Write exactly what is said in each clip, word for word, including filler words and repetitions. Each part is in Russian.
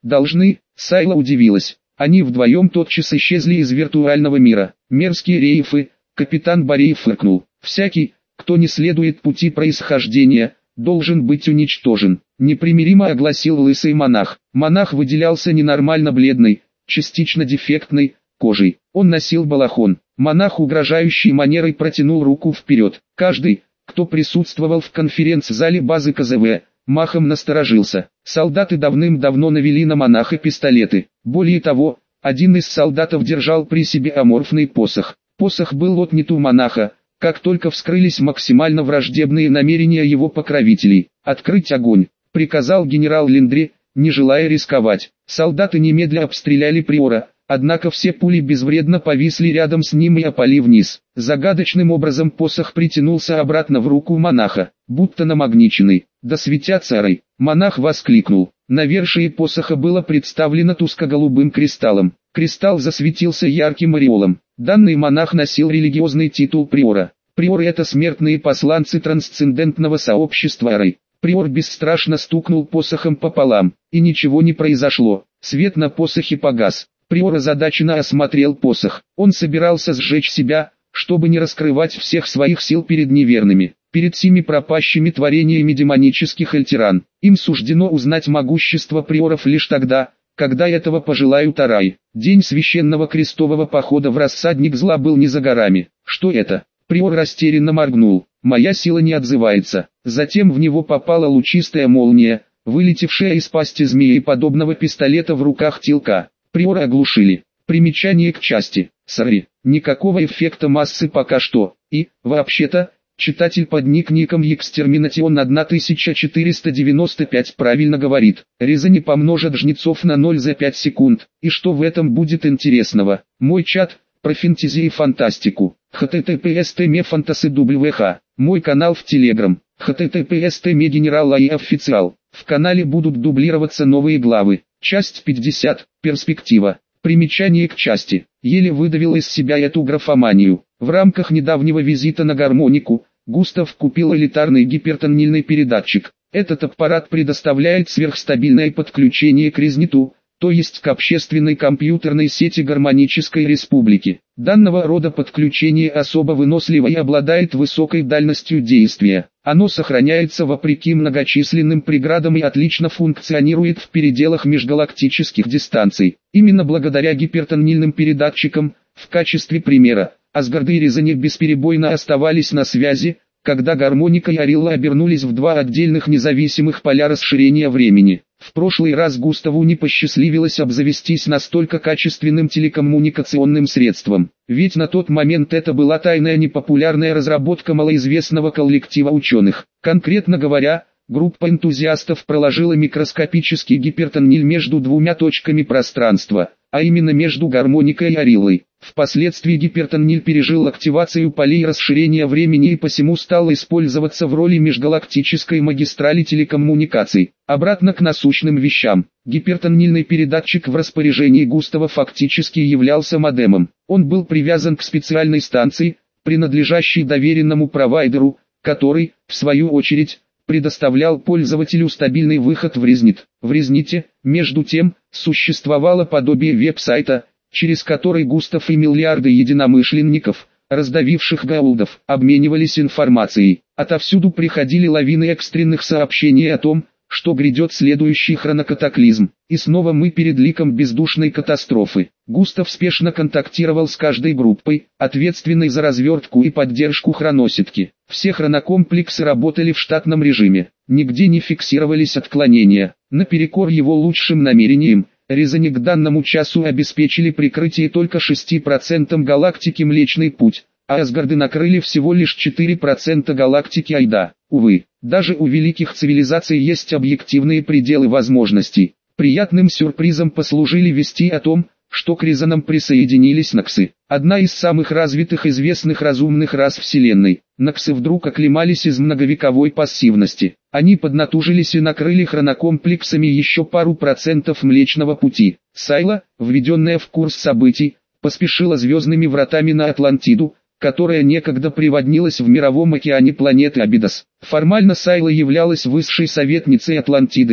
Должны, Сайла удивилась. Они вдвоем тотчас исчезли из виртуального мира. Мерзкие рейфы, капитан Бореев фыркнул. Всякий, кто не следует пути происхождения, должен быть уничтожен. Непримиримо огласил лысый монах. Монах выделялся ненормально бледной, частично дефектной кожей. Он носил балахон. Монах угрожающей манерой протянул руку вперед. Каждый, кто присутствовал в конференц-зале базы ка зэ вэ, махом насторожился. Солдаты давным-давно навели на монаха пистолеты. Более того, один из солдатов держал при себе аморфный посох. Посох был отнят у монаха, как только вскрылись максимально враждебные намерения его покровителей. «Открыть огонь», — приказал генерал Линдри, не желая рисковать. Солдаты немедля обстреляли приора, однако все пули безвредно повисли рядом с ним и опали вниз. Загадочным образом посох притянулся обратно в руку монаха, будто намагниченный. «Да светятся рай!» — монах воскликнул. Навершие посоха было представлено тускло-голубым кристаллом. Кристалл засветился ярким ореолом. Данный монах носил религиозный титул приора. Приоры — это смертные посланцы трансцендентного сообщества рай. Приор бесстрашно стукнул посохом пополам, и ничего не произошло. Свет на посохе погас. Приор озадаченно осмотрел посох. Он собирался сжечь себя, чтобы не раскрывать всех своих сил перед неверными, перед сими пропащими творениями демонических альтеран. Им суждено узнать могущество приоров лишь тогда, когда этого пожелают арай. День священного крестового похода в рассадник зла был не за горами. Что это? Приор растерянно моргнул. Моя сила не отзывается. Затем в него попала лучистая молния, вылетевшая из пасти змеи подобного пистолета в руках Тилка. Приора оглушили. Примечание к части. Сори. Никакого эффекта массы пока что. И, вообще-то, читатель под никником Extermination тысяча четыреста девяносто пять правильно говорит. Резани помножат жнецов на ноль за пять секунд. И что в этом будет интересного? Мой чат, про фэнтези и фантастику. эйч ти ти пи эс точка фантаси дабл ю эйч. Мой канал в Телеграм. эйч ти ти пи эс точка генерал и официал. В канале будут дублироваться новые главы. Часть пятьдесят. Перспектива. Примечание к части. Еле выдавил из себя эту графоманию. В рамках недавнего визита на гармонику, Густав купил элитарный гипертоннельный передатчик. Этот аппарат предоставляет сверхстабильное подключение к Резниту, то есть к общественной компьютерной сети Гармонической Республики. Данного рода подключение особо выносливо и обладает высокой дальностью действия. Оно сохраняется вопреки многочисленным преградам и отлично функционирует в пределах межгалактических дистанций. Именно благодаря гипертоннельным передатчикам, в качестве примера, Асгард и Резани бесперебойно оставались на связи, когда гармоника и Арилла обернулись в два отдельных независимых поля расширения времени. В прошлый раз Густаву не посчастливилось обзавестись настолько качественным телекоммуникационным средством, ведь на тот момент это была тайная непопулярная разработка малоизвестного коллектива ученых. Конкретно говоря, группа энтузиастов проложила микроскопический гипертоннель между двумя точками пространства, а именно между гармоникой и Ариллой. Впоследствии гипертоннель пережил активацию полей расширения времени и посему стал использоваться в роли межгалактической магистрали телекоммуникаций. Обратно к насущным вещам. Гипертоннельный передатчик в распоряжении Густава фактически являлся модемом. Он был привязан к специальной станции, принадлежащей доверенному провайдеру, который, в свою очередь, предоставлял пользователю стабильный выход в Резнит. В Резните, между тем, существовало подобие веб-сайта, через который Густав и миллиарды единомышленников, раздавивших гаулдов, обменивались информацией. Отовсюду приходили лавины экстренных сообщений о том, что грядет следующий хронокатаклизм. И снова мы перед ликом бездушной катастрофы. Густав спешно контактировал с каждой группой, ответственной за развертку и поддержку хроносетки. Все хронокомплексы работали в штатном режиме. Нигде не фиксировались отклонения. Наперекор его лучшим намерениям, Резани к данному часу обеспечили прикрытие только шести процентам галактики Млечный Путь, а Асгарды накрыли всего лишь четыре процента галактики Айда. Увы, даже у великих цивилизаций есть объективные пределы возможностей. Приятным сюрпризом послужили вести о том, что к Резанам присоединились Наксы, одна из самых развитых известных разумных рас Вселенной. Наксы вдруг оклемались из многовековой пассивности. Они поднатужились и накрыли хронокомплексами еще пару процентов Млечного Пути. Сайла, введенная в курс событий, поспешила звездными вратами на Атлантиду, которая некогда приводнилась в мировом океане планеты Абидос. Формально Сайла являлась высшей советницей Атлантиды,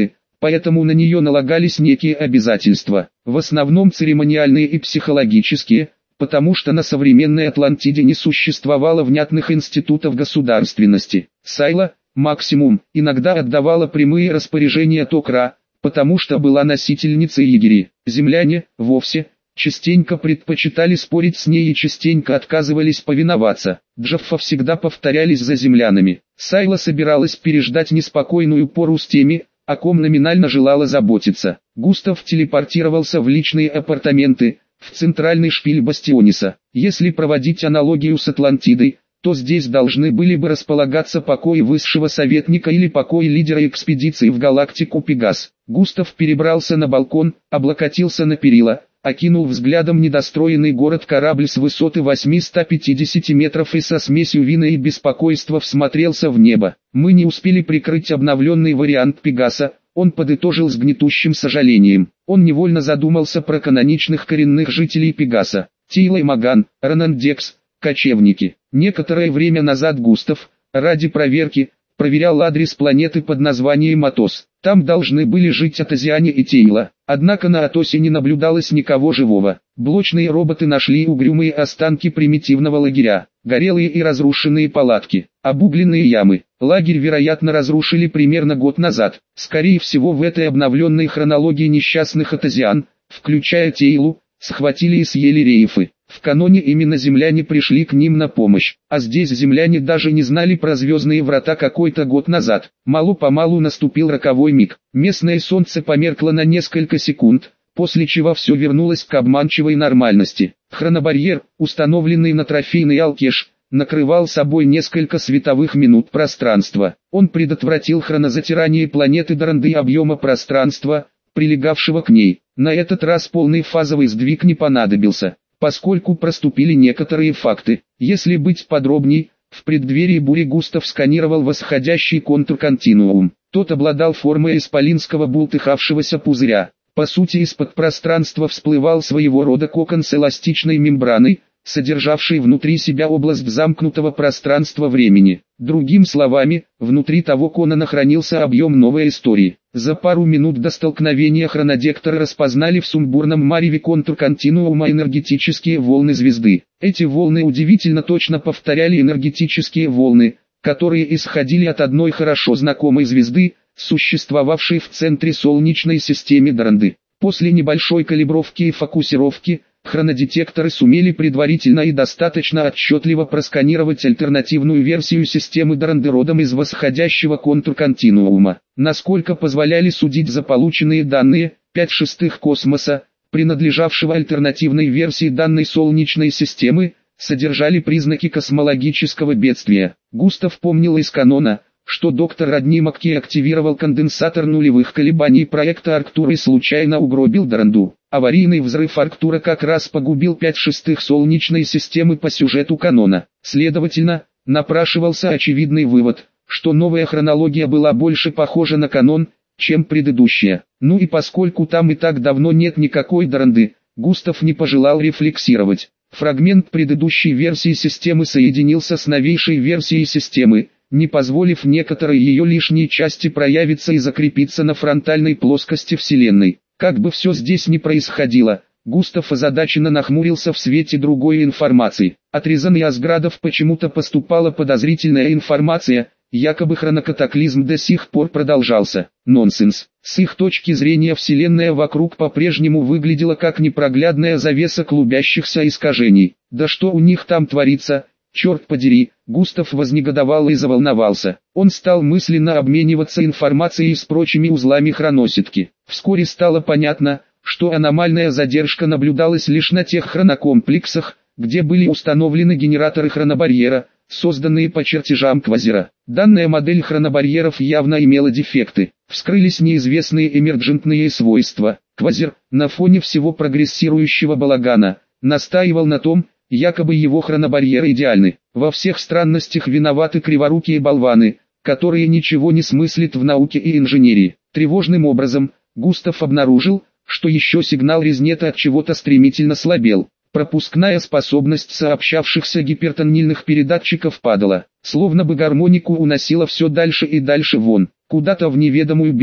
поэтому на нее налагались некие обязательства, в основном церемониальные и психологические, потому что на современной Атлантиде не существовало внятных институтов государственности. Сайла, максимум, иногда отдавала прямые распоряжения Токра, потому что была носительницей егери. Земляне, вовсе, частенько предпочитали спорить с ней и частенько отказывались повиноваться. Джаффа всегда повторялись за землянами. Сайла собиралась переждать неспокойную пору с теми, о ком номинально желала заботиться. Густав телепортировался в личные апартаменты, в центральный шпиль Бастиониса. Если проводить аналогию с Атлантидой, то здесь должны были бы располагаться покои высшего советника или покои лидера экспедиции в галактику Пегас. Густав перебрался на балкон, облокотился на перила, окинул взглядом недостроенный город-корабль с высоты восьмисот пятидесяти метров и со смесью вины и беспокойства всмотрелся в небо. Мы не успели прикрыть обновленный вариант Пегаса, он подытожил с гнетущим сожалением. Он невольно задумался про каноничных коренных жителей Пегаса. Тилай Маган, Ранандекс, кочевники. Некоторое время назад Густав, ради проверки, проверял адрес планеты под названием Атос. Там должны были жить Атозиане и Тейла. Однако на Атосе не наблюдалось никого живого. Блочные роботы нашли угрюмые останки примитивного лагеря, горелые и разрушенные палатки, обугленные ямы. Лагерь, вероятно, разрушили примерно год назад. Скорее всего, в этой обновленной хронологии несчастных Атозиан, включая Тейлу, схватили и съели рейфы. В каноне именно земляне пришли к ним на помощь, а здесь земляне даже не знали про звездные врата какой-то год назад. Мало-помалу наступил роковой миг. Местное солнце померкло на несколько секунд, после чего все вернулось к обманчивой нормальности. Хронобарьер, установленный на трофейный Алкеш, накрывал собой несколько световых минут пространства. Он предотвратил хронозатирание планеты Даранды и объема пространства, прилегавшего к ней. На этот раз полный фазовый сдвиг не понадобился, поскольку проступили некоторые факты. Если быть подробней, в преддверии бури Густав сканировал восходящий контур континуум. Тот обладал формой исполинского бултыхавшегося пузыря. По сути, из-под пространства всплывал своего рода кокон с эластичной мембраной, содержавший внутри себя область замкнутого пространства-времени. Другими словами, внутри того конона хранился объем новой истории. За пару минут до столкновения хронодекторы распознали в сумбурном мареве контур континуума энергетические волны звезды. Эти волны удивительно точно повторяли энергетические волны, которые исходили от одной хорошо знакомой звезды, существовавшей в центре Солнечной системы Даранды. После небольшой калибровки и фокусировки, хронодетекторы сумели предварительно и достаточно отчетливо просканировать альтернативную версию системы Даранды родом из восходящего контур-континуума. Насколько позволяли судить за полученные данные, пять шестых космоса, принадлежавшего альтернативной версии данной Солнечной системы, содержали признаки космологического бедствия. Густав помнил из канона, что доктор Родни Макки активировал конденсатор нулевых колебаний проекта Арктура и случайно угробил Даранду. Аварийный взрыв Арктура как раз погубил пять шестых Солнечной системы по сюжету канона. Следовательно, напрашивался очевидный вывод, что новая хронология была больше похожа на канон, чем предыдущая. Ну и поскольку там и так давно нет никакой Даранды, Густав не пожелал рефлексировать. Фрагмент предыдущей версии системы соединился с новейшей версией системы, не позволив некоторой ее лишней части проявиться и закрепиться на фронтальной плоскости Вселенной. Как бы все здесь ни происходило, Густав озадаченно нахмурился в свете другой информации. От Рязани и Асградов почему-то поступала подозрительная информация, якобы хронокатаклизм до сих пор продолжался. Нонсенс. С их точки зрения Вселенная вокруг по-прежнему выглядела как непроглядная завеса клубящихся искажений. Да что у них там творится? Черт подери, Густав вознегодовал и заволновался. Он стал мысленно обмениваться информацией с прочими узлами хроносетки. Вскоре стало понятно, что аномальная задержка наблюдалась лишь на тех хронокомплексах, где были установлены генераторы хронобарьера, созданные по чертежам Квазера. Данная модель хронобарьеров явно имела дефекты. Вскрылись неизвестные эмерджентные свойства. Квазер, на фоне всего прогрессирующего балагана, настаивал на том, якобы его хронобарьеры идеальны. Во всех странностях виноваты криворукие болваны, которые ничего не смыслят в науке и инженерии. Тревожным образом, Густав обнаружил, что еще сигнал Резнета от чего-то стремительно слабел. Пропускная способность сообщавшихся гипертонильных передатчиков падала, словно бы гармонику уносило все дальше и дальше вон, куда-то в неведомую бездну.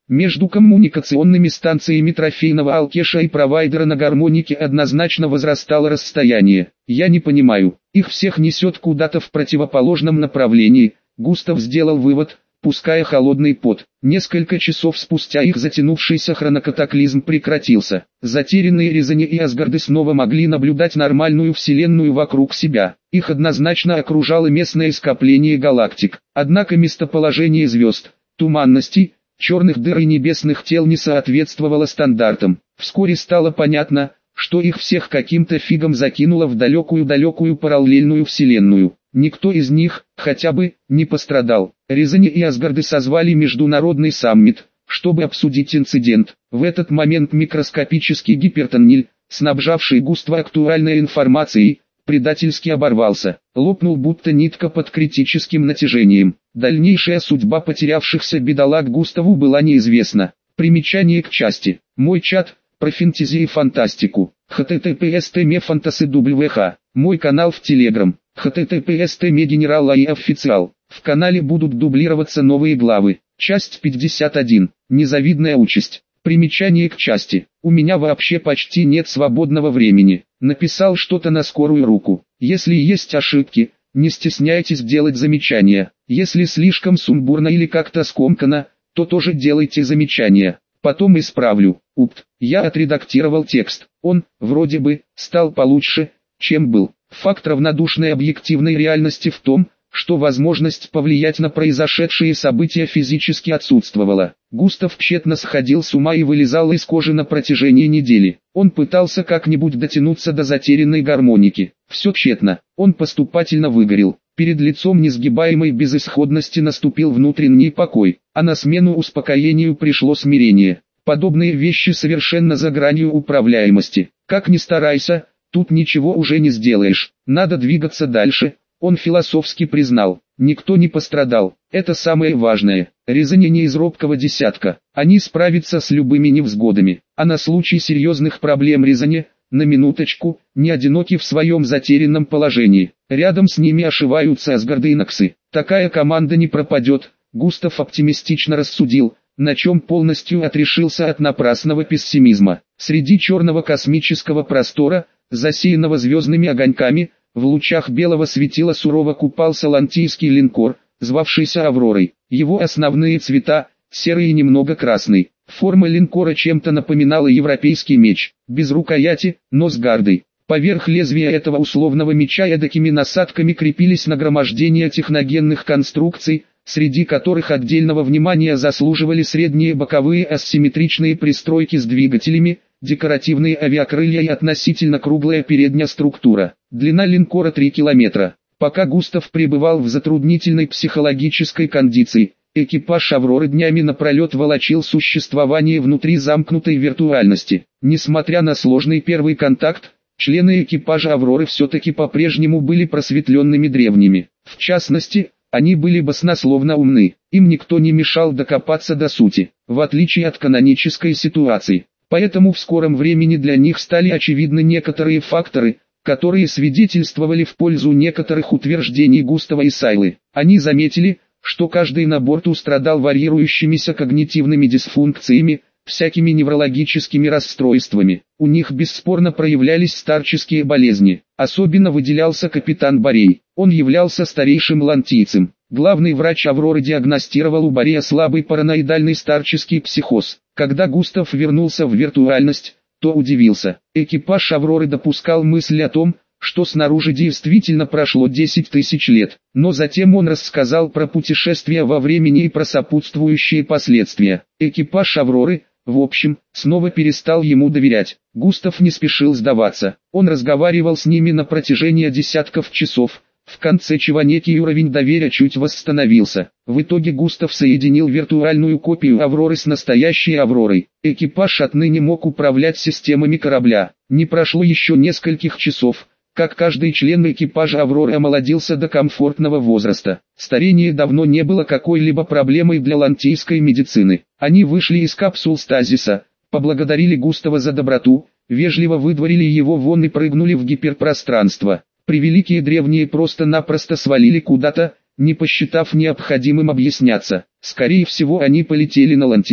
Между коммуникационными станциями трофейного алкеша и провайдера на гармонике однозначно возрастало расстояние. Я не понимаю, их всех несет куда-то в противоположном направлении. Густав сделал вывод, пуская холодный пот. Несколько часов спустя их затянувшийся хронокатаклизм прекратился. Затерянные Резани и Асгарды снова могли наблюдать нормальную вселенную вокруг себя. Их однозначно окружало местное скопление галактик. Однако местоположение звезд, туманностей, черных дыр и небесных тел не соответствовало стандартам. Вскоре стало понятно, что их всех каким-то фигом закинуло в далекую-далекую параллельную вселенную. Никто из них, хотя бы, не пострадал. Резани и Асгарды созвали международный саммит, чтобы обсудить инцидент. В этот момент микроскопический гипертоннель, снабжавший Густава актуальной информацией, предательски оборвался, лопнул будто нитка под критическим натяжением. Дальнейшая судьба потерявшихся бедолаг Густаву была неизвестна. Примечание к части. Мой чат, про фэнтези и фантастику. эйч ти ти пи эс точка мефантаси точка дабл ю эйч. Мой канал в Телеграм. эйч ти ти пи эс точка мегенерал и официал. В канале будут дублироваться новые главы. Часть пятьдесят один. Незавидная участь. Примечание к части. У меня вообще почти нет свободного времени. Написал что-то на скорую руку. Если есть ошибки, не стесняйтесь делать замечания. Если слишком сумбурно или как-то скомкано, то тоже делайте замечания. Потом исправлю. Упт. Я отредактировал текст. Он, вроде бы, стал получше, чем был. Факт равнодушной объективной реальности в том, что возможность повлиять на произошедшие события физически отсутствовала. Густав тщетно сходил с ума и вылезал из кожи на протяжении недели. Он пытался как-нибудь дотянуться до затерянной гармоники. Все тщетно. Он поступательно выгорел. Перед лицом несгибаемой безысходности наступил внутренний покой, а на смену успокоению пришло смирение. Подобные вещи совершенно за гранью управляемости. Как ни старайся, тут ничего уже не сделаешь. Надо двигаться дальше. Он философски признал, никто не пострадал, это самое важное. Резани не из робкого десятка, они справятся с любыми невзгодами, а на случай серьезных проблем Резани, на минуточку, не одиноки в своем затерянном положении. Рядом с ними ошиваются Асгарды и Ноксы. Такая команда не пропадет, Густав оптимистично рассудил, на чем полностью отрешился от напрасного пессимизма. Среди черного космического простора, засеянного звездными огоньками, в лучах белого светила сурово купался лантийский линкор, звавшийся Авророй. Его основные цвета – серый и немного красный. Форма линкора чем-то напоминала европейский меч, без рукояти, но с гардой. Поверх лезвия этого условного меча эдакими насадками крепились нагромождения техногенных конструкций, среди которых отдельного внимания заслуживали средние боковые асимметричные пристройки с двигателями, декоративные авиакрылья и относительно круглая передняя структура. Длина линкора три километра. Пока Густав пребывал в затруднительной психологической кондиции, экипаж Авроры днями напролет волочил существование внутри замкнутой виртуальности. Несмотря на сложный первый контакт, члены экипажа Авроры все-таки по-прежнему были просветленными древними. В частности, они были баснословно умны, им никто не мешал докопаться до сути, в отличие от канонической ситуации. Поэтому в скором времени для них стали очевидны некоторые факторы, которые свидетельствовали в пользу некоторых утверждений Густава и Сайлы. Они заметили, что каждый на борту страдал варьирующимися когнитивными дисфункциями, всякими неврологическими расстройствами. У них бесспорно проявлялись старческие болезни. Особенно выделялся капитан Борей. Он являлся старейшим лантийцем. Главный врач Авроры диагностировал у Борея слабый параноидальный старческий психоз. Когда Густав вернулся в виртуальность, то удивился. Экипаж Авроры допускал мысль о том, что снаружи действительно прошло десять тысяч лет. Но затем он рассказал про путешествия во времени и про сопутствующие последствия. Экипаж Авроры, в общем, снова перестал ему доверять. Густав не спешил сдаваться. Он разговаривал с ними на протяжении десятков часов, в конце чего некий уровень доверия чуть восстановился. В итоге Густав соединил виртуальную копию Авроры с настоящей Авророй. Экипаж отныне мог управлять системами корабля. Не прошло еще нескольких часов, как каждый член экипажа Авроры омолодился до комфортного возраста. Старение давно не было какой-либо проблемой для лантийской медицины. Они вышли из капсул стазиса, поблагодарили Густава за доброту, вежливо выдворили его вон и прыгнули в гиперпространство. Превеликие древние просто-напросто свалили куда-то, не посчитав необходимым объясняться. Скорее всего они полетели на Лантию,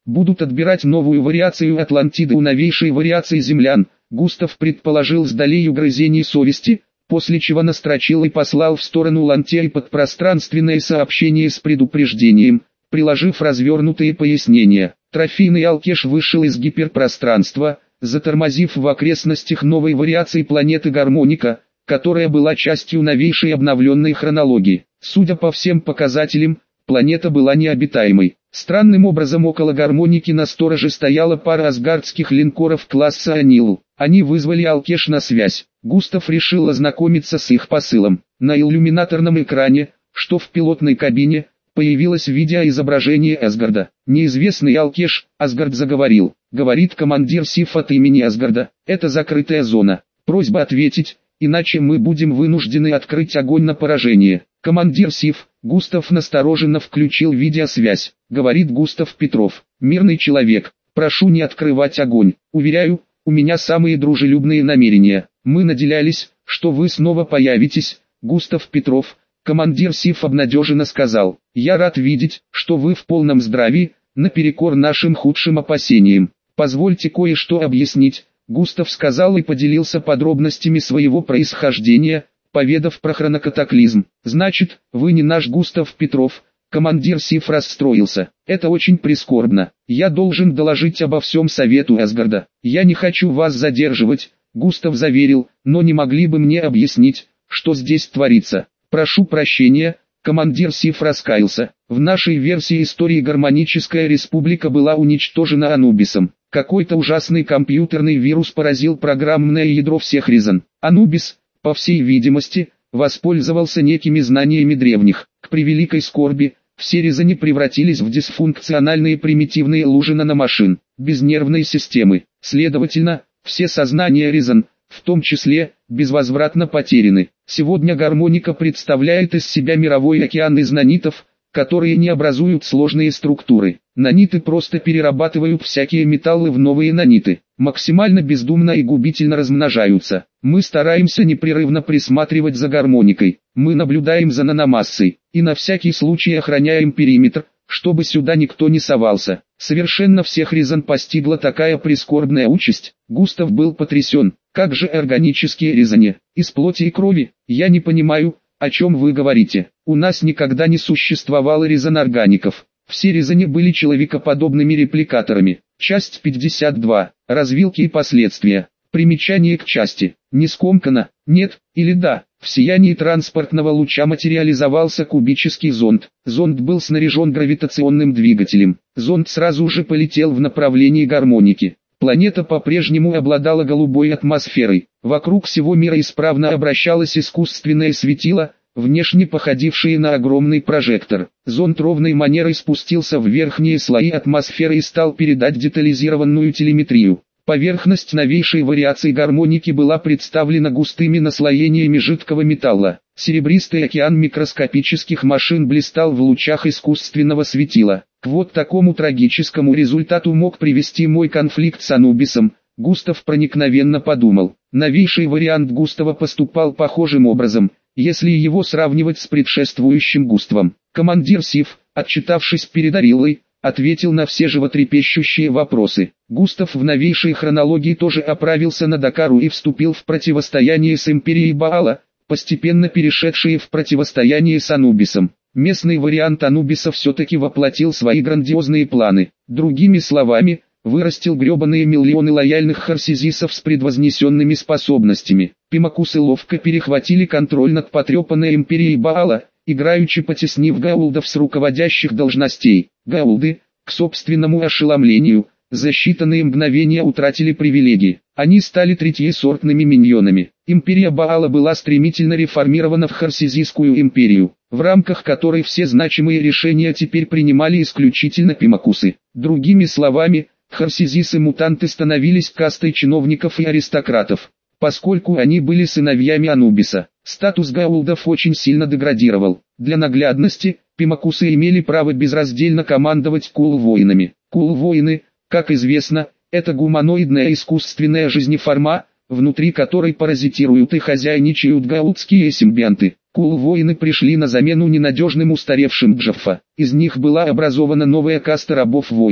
Будут отбирать новую вариацию Атлантиды у новейшей вариации землян. Густав предположил с долей угрызений совести, после чего настрочил и послал в сторону Лантей подпространственное сообщение с предупреждением, приложив развернутые пояснения. Трофейный Алкеш вышел из гиперпространства, затормозив в окрестностях новой вариации планеты Гармоника, которая была частью новейшей обновленной хронологии. Судя по всем показателям, планета была необитаемой. Странным образом около Гармоники на стороже стояла пара асгардских линкоров класса Анилу. Они вызвали Алкеш на связь. Густав решил ознакомиться с их посылом. На иллюминаторном экране, что в пилотной кабине, появилось видеоизображение Асгарда. Неизвестный Алкеш, Асгард заговорил. Говорит командир СИФ от имени Асгарда. Это закрытая зона. Просьба ответить, иначе мы будем вынуждены открыть огонь на поражение. Командир СИФ, Густав настороженно включил видеосвязь. Говорит Густав Петров. Мирный человек, прошу не открывать огонь. Уверяю, у меня самые дружелюбные намерения. Мы надеялись, что вы снова появитесь. Густав Петров, командир СИФ обнадеженно сказал. Я рад видеть, что вы в полном здравии, наперекор нашим худшим опасениям. Позвольте кое-что объяснить. Густав сказал и поделился подробностями своего происхождения, поведав про хронокатаклизм. Значит, вы не наш Густав Петров. Командир СИФ расстроился. Это очень прискорбно. Я должен доложить обо всем совету Асгарда. Я не хочу вас задерживать, Густав заверил, но не могли бы мне объяснить, что здесь творится. Прошу прощения, командир СИФ раскаялся. В нашей версии истории Гармоническая Республика была уничтожена Анубисом. Какой-то ужасный компьютерный вирус поразил программное ядро всех Ризан. Анубис, по всей видимости, воспользовался некими знаниями древних. К превеликой скорби, все Ризани превратились в дисфункциональные примитивные лужи наномашин, без нервной системы. Следовательно, все сознания Ризан, в том числе, безвозвратно потеряны. Сегодня Гармоника представляет из себя мировой океан из нанитов, которые не образуют сложные структуры. Наниты просто перерабатывают всякие металлы в новые наниты, максимально бездумно и губительно размножаются. Мы стараемся непрерывно присматривать за гармоникой, мы наблюдаем за наномассой, и на всякий случай охраняем периметр, чтобы сюда никто не совался. Совершенно всех Ризан постигла такая прискорбная участь. Густав был потрясен. Как же органические Ризани? Из плоти и крови? Я не понимаю, о чем вы говорите. У нас никогда не существовало Ризан-органиков. Все Ризани были человекоподобными репликаторами. Часть пятьдесят два. Развилки и последствия. Примечание к части. Не скомкано, нет, или да. В сиянии транспортного луча материализовался кубический зонд. Зонд был снаряжен гравитационным двигателем. Зонд сразу же полетел в направлении гармоники. Планета по-прежнему обладала голубой атмосферой. Вокруг всего мира исправно обращалось искусственное светило, внешне походившее на огромный прожектор. Зонд ровной манерой спустился в верхние слои атмосферы и стал передать детализированную телеметрию. Поверхность новейшей вариации гармоники была представлена густыми наслоениями жидкого металла. Серебристый океан микроскопических машин блистал в лучах искусственного светила. К вот такому трагическому результату мог привести мой конфликт с Анубисом, Густав проникновенно подумал. Новейший вариант Густава поступал похожим образом, если его сравнивать с предшествующим Густавом. Командир СИФ, отчитавшись перед Ариллой, ответил на все животрепещущие вопросы. Густав в новейшей хронологии тоже оправился на Дакару и вступил в противостояние с Империей Баала, постепенно перешедшие в противостояние с Анубисом. Местный вариант Анубиса все-таки воплотил свои грандиозные планы. Другими словами, вырастил гребаные миллионы лояльных харсизисов с предвознесенными способностями. Пимакусы ловко перехватили контроль над потрепанной Империей Баала, играючи потеснив гаулдов с руководящих должностей. Гаулды, к собственному ошеломлению, за считанные мгновения утратили привилегии. Они стали третьесортными миньонами. Империя Баала была стремительно реформирована в Харсизийскую империю, в рамках которой все значимые решения теперь принимали исключительно пимакусы. Другими словами, харсизисы-мутанты становились кастой чиновников и аристократов. Поскольку они были сыновьями Анубиса, статус гаулдов очень сильно деградировал. Для наглядности, пимакусы имели право безраздельно командовать кул-воинами. Кул-воины, как известно, это гуманоидная искусственная жизнеформа, внутри которой паразитируют и хозяйничают гаулдские симбионты. Кул-воины пришли на замену ненадежным устаревшим джаффа. Из них была образована новая каста рабов-воинов.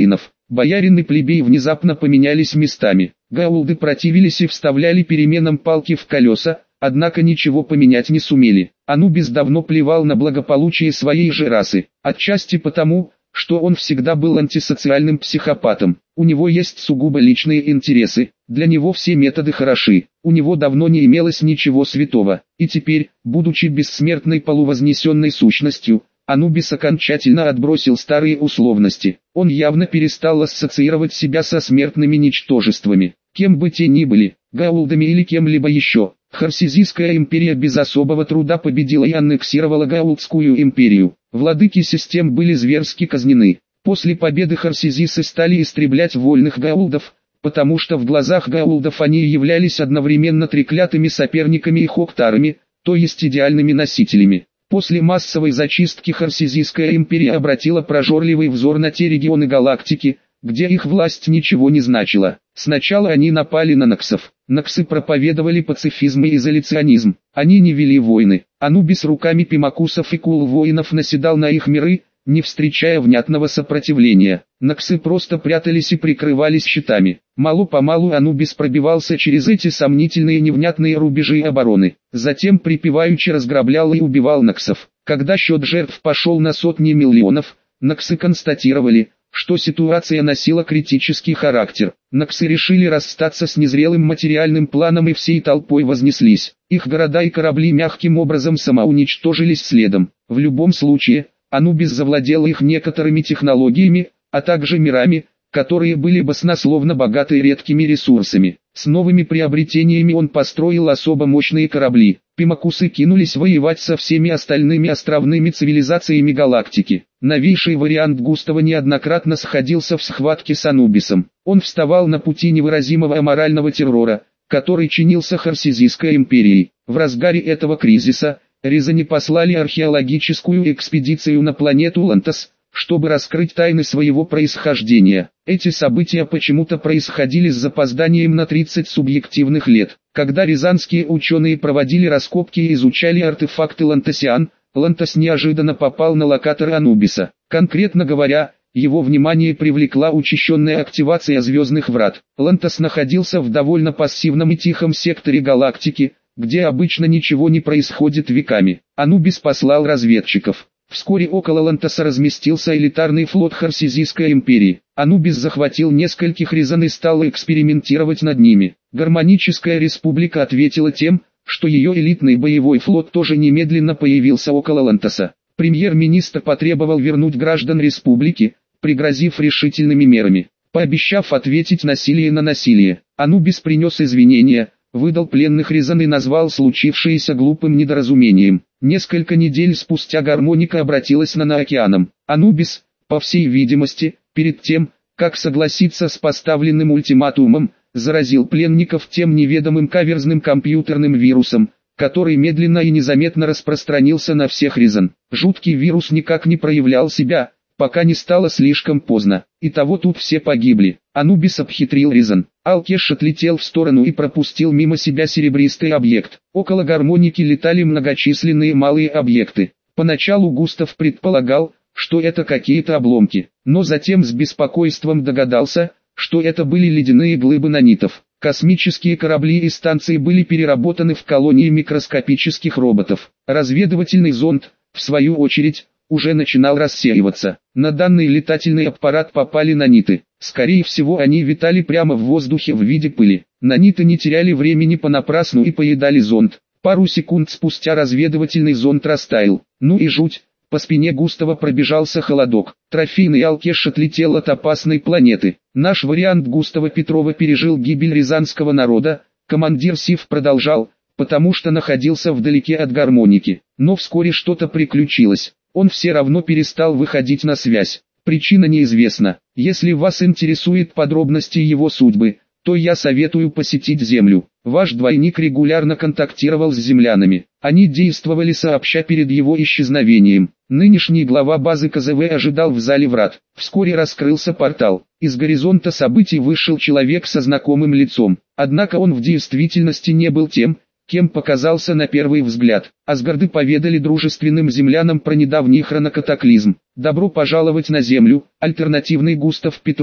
Боярин и плебей внезапно поменялись местами. Гаулды противились и вставляли переменам палки в колеса, однако ничего поменять не сумели. Анубис давно плевал на благополучие своей же расы, отчасти потому, что он всегда был антисоциальным психопатом. У него есть сугубо личные интересы, для него все методы хороши, у него давно не имелось ничего святого, и теперь, будучи бессмертной полувознесенной сущностью, Анубис окончательно отбросил старые условности. Он явно перестал ассоциировать себя со смертными ничтожествами, кем бы те ни были, гаулдами или кем-либо еще. Харсизийская империя без особого труда победила и аннексировала Гаулдскую империю. Владыки систем были зверски казнены. После победы харсизисы стали истреблять вольных гаулдов, потому что в глазах гаулдов они являлись одновременно треклятыми соперниками и хоктарами, то есть идеальными носителями. После массовой зачистки Харсизийская империя обратила прожорливый взор на те регионы галактики, где их власть ничего не значила. Сначала они напали на наксов. Наксы проповедовали пацифизм и изоляционизм. Они не вели войны. Анубис руками пимакусов и кул-воинов наседал на их миры, не встречая внятного сопротивления. Наксы просто прятались и прикрывались щитами. Мало-помалу Анубис пробивался через эти сомнительные невнятные рубежи обороны. Затем припеваючи разграблял и убивал наксов. Когда счет жертв пошел на сотни миллионов, наксы констатировали, что ситуация носила критический характер. Наксы решили расстаться с незрелым материальным планом и всей толпой вознеслись. Их города и корабли мягким образом самоуничтожились следом. В любом случае, Анубис завладел их некоторыми технологиями, а также мирами, которые были баснословно богаты редкими ресурсами. С новыми приобретениями он построил особо мощные корабли. Пимакусы кинулись воевать со всеми остальными островными цивилизациями галактики. Новейший вариант Густава неоднократно сходился в схватке с Анубисом. Он вставал на пути невыразимого аморального террора, который чинился Харсизийской империей. В разгаре этого кризиса, Рязани послали археологическую экспедицию на планету Лантас, чтобы раскрыть тайны своего происхождения. Эти события почему-то происходили с запозданием на тридцать субъективных лет. Когда рязанские ученые проводили раскопки и изучали артефакты лантасиан, Лантас неожиданно попал на локатор Анубиса. Конкретно говоря, его внимание привлекла учащенная активация звездных врат. Лантас находился в довольно пассивном и тихом секторе галактики, где обычно ничего не происходит веками. Анубис послал разведчиков. Вскоре около Лантаса разместился элитарный флот Харсизийской империи. Анубис захватил нескольких рязан и стал экспериментировать над ними. Гармоническая республика ответила тем, что ее элитный боевой флот тоже немедленно появился около Лантаса. Премьер-министр потребовал вернуть граждан республики, пригрозив решительными мерами. Пообещав ответить насилие на насилие, Анубис принес извинения, выдал пленных рязан и назвал случившееся глупым недоразумением. Несколько недель спустя гармоника обратилась на Наокеаном. Анубис, по всей видимости, перед тем, как согласиться с поставленным ультиматумом, заразил пленников тем неведомым каверзным компьютерным вирусом, который медленно и незаметно распространился на всех рязан. Жуткий вирус никак не проявлял себя, пока не стало слишком поздно. Итого тут все погибли. Анубис обхитрил рязан. Алкеш отлетел в сторону и пропустил мимо себя серебристый объект. Около гармоники летали многочисленные малые объекты. Поначалу Густав предполагал, что это какие-то обломки, но затем с беспокойством догадался, что это были ледяные глыбы нанитов. Космические корабли и станции были переработаны в колонии микроскопических роботов. Разведывательный зонд, в свою очередь, уже начинал рассеиваться. На данный летательный аппарат попали наниты. Скорее всего, они витали прямо в воздухе в виде пыли. Наниты не теряли времени понапрасну и поедали зонд. Пару секунд спустя разведывательный зонд растаял. Ну и жуть, по спине Густава пробежался холодок. Трофейный Алкеш отлетел от опасной планеты. Наш вариант Густава Петрова пережил гибель рязанского народа, командир СИФ продолжал, потому что находился вдалеке от гармоники. Но вскоре что-то приключилось. Он все равно перестал выходить на связь. Причина неизвестна. Если вас интересуют подробности его судьбы, то я советую посетить Землю. Ваш двойник регулярно контактировал с землянами. Они действовали сообща перед его исчезновением. Нынешний глава базы КЗВ ожидал в зале врат. Вскоре раскрылся портал. Из горизонта событий вышел человек со знакомым лицом. Однако он в действительности не был тем, кем показался на первый взгляд. Асгарды поведали дружественным землянам про недавний хронокатаклизм. Добро пожаловать на Землю, альтернативный Густав Петров,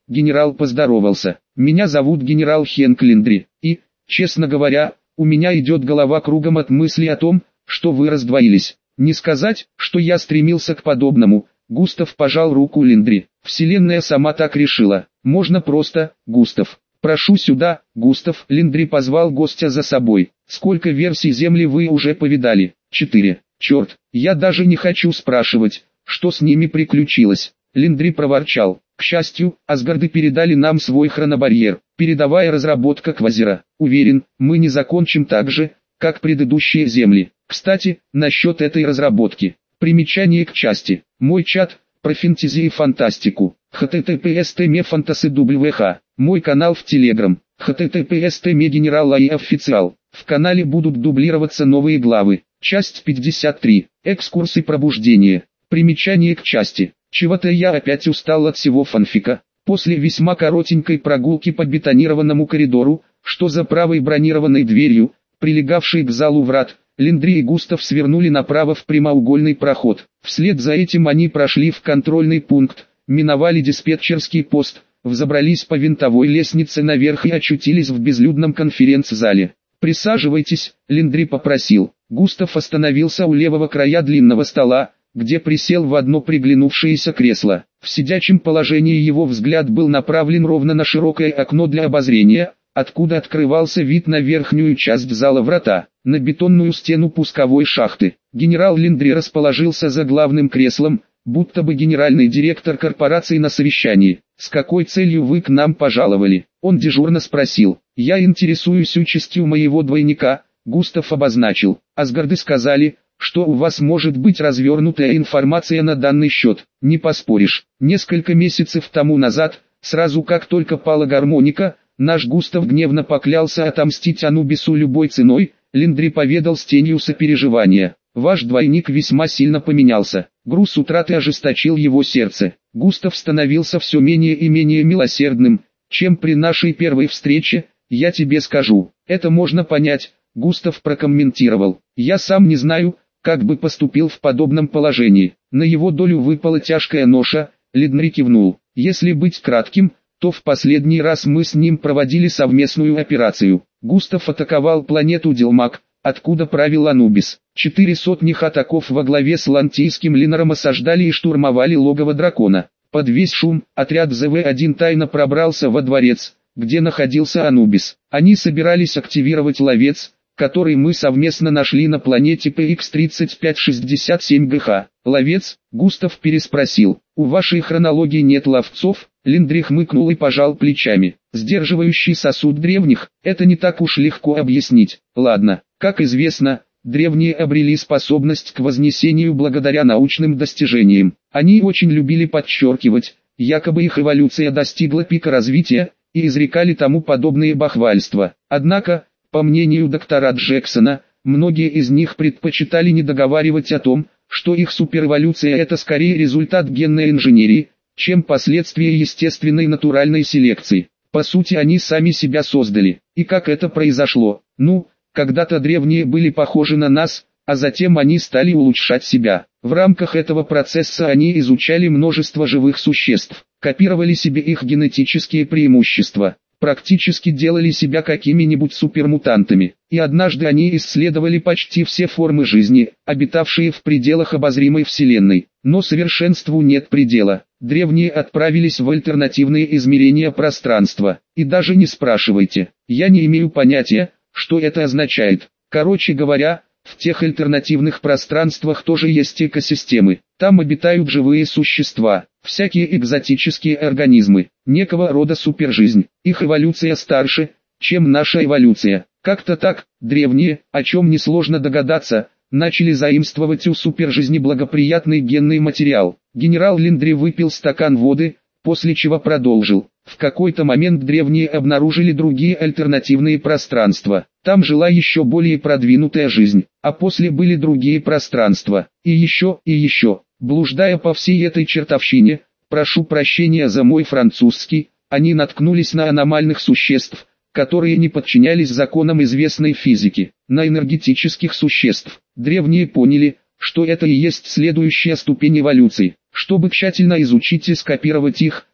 Генерал поздоровался. Меня зовут генерал Хенк Линдри, и, честно говоря, у меня идет голова кругом от мысли о том, что вы раздвоились. Не сказать, что я стремился к подобному. Густав пожал руку Линдри. Вселенная сама так решила. Можно просто, Густав. Прошу сюда, Густав. Линдри позвал гостя за собой. Сколько версий Земли вы уже повидали? Четыре. Черт, я даже не хочу спрашивать, что с ними приключилось. Линдри проворчал. К счастью, Асгарды передали нам свой хронобарьер. Передовая разработка Квазера. Уверен, мы не закончим так же, как предыдущие Земли. Кстати, насчет этой разработки. Примечание к части. Мой чат, про фэнтези и фантастику. эйч ти ти пи эс точка фантаси дабл ю эйч. Мой канал в Телеграм. эйч ти ти пи эс точка генерал и официал. В канале будут дублироваться новые главы. Часть пятьдесят три. Экскурсы пробуждения. Примечание к части. Чего-то я опять устал от всего фанфика. После весьма коротенькой прогулки по бетонированному коридору, что за правой бронированной дверью, прилегавшей к залу врат, Линдри и Густав свернули направо в прямоугольный проход. Вслед за этим они прошли в контрольный пункт, миновали диспетчерский пост, взобрались по винтовой лестнице наверх и очутились в безлюдном конференц-зале. «Присаживайтесь», Линдри попросил. Густав остановился у левого края длинного стола, где присел в одно приглянувшееся кресло. В сидячем положении его взгляд был направлен ровно на широкое окно для обозрения, откуда открывался вид на верхнюю часть зала врата, на бетонную стену пусковой шахты. Генерал Линдри расположился за главным креслом, будто бы генеральный директор корпорации на совещании. «С какой целью вы к нам пожаловали?» Он дежурно спросил. «Я интересуюсь участью моего двойника», Густав обозначил. «Асгарды сказали, что у вас может быть развернутая информация на данный счет. Не поспоришь. Несколько месяцев тому назад, сразу как только пала гармоника, наш Густав гневно поклялся отомстить Анубису любой ценой», Линдри поведал с тенью сопереживания. «Ваш двойник весьма сильно поменялся. Груз утраты ожесточил его сердце. Густав становился все менее и менее милосердным, чем при нашей первой встрече, я тебе скажу. Это можно понять», Густав прокомментировал. «Я сам не знаю, как бы поступил в подобном положении. На его долю выпала тяжкая ноша», Линдри кивнул. «Если быть кратким, то в последний раз мы с ним проводили совместную операцию. Густав атаковал планету Делмак, откуда правил Анубис. Четыре сотни хатаков во главе с лантийским линором осаждали и штурмовали логово дракона. Под весь шум, отряд зэ вэ один тайно пробрался во дворец, где находился Анубис. Они собирались активировать ловец, который мы совместно нашли на планете пэ икс тридцать пять шестьдесят семь джи эйч. «Ловец?» — Густав переспросил. «У вашей хронологии нет ловцов?» Линдри хмыкнул и пожал плечами. «Сдерживающий сосуд древних — это не так уж легко объяснить. Ладно, как известно, древние обрели способность к вознесению благодаря научным достижениям. Они очень любили подчеркивать, якобы их эволюция достигла пика развития, и изрекали тому подобные бахвальства. Однако, по мнению доктора Джексона, многие из них предпочитали не договаривать о том, что их суперэволюция — это скорее результат генной инженерии, чем последствия естественной натуральной селекции. По сути, они сами себя создали. И как это произошло? Ну, когда-то древние были похожи на нас, а затем они стали улучшать себя. В рамках этого процесса они изучали множество живых существ, копировали себе их генетические преимущества, практически делали себя какими-нибудь супермутантами. И однажды они исследовали почти все формы жизни, обитавшие в пределах обозримой Вселенной. Но совершенству нет предела. Древние отправились в альтернативные измерения пространства. И даже не спрашивайте, я не имею понятия, что это означает. Короче говоря, в тех альтернативных пространствах тоже есть экосистемы. Там обитают живые существа, всякие экзотические организмы, некого рода супержизнь. Их эволюция старше, чем наша эволюция. Как-то так, древние, о чем несложно догадаться, начали заимствовать у супержизни благоприятный генный материал. Генерал Линдри выпил стакан воды, после чего продолжил. В какой-то момент древние обнаружили другие альтернативные пространства. Там жила еще более продвинутая жизнь, а после были другие пространства. И еще, и еще. Блуждая по всей этой чертовщине, прошу прощения за мой французский, они наткнулись на аномальных существ, которые не подчинялись законам известной физики, на энергетических существ. Древние поняли, что это и есть следующая ступень эволюции. Чтобы тщательно изучить и скопировать их,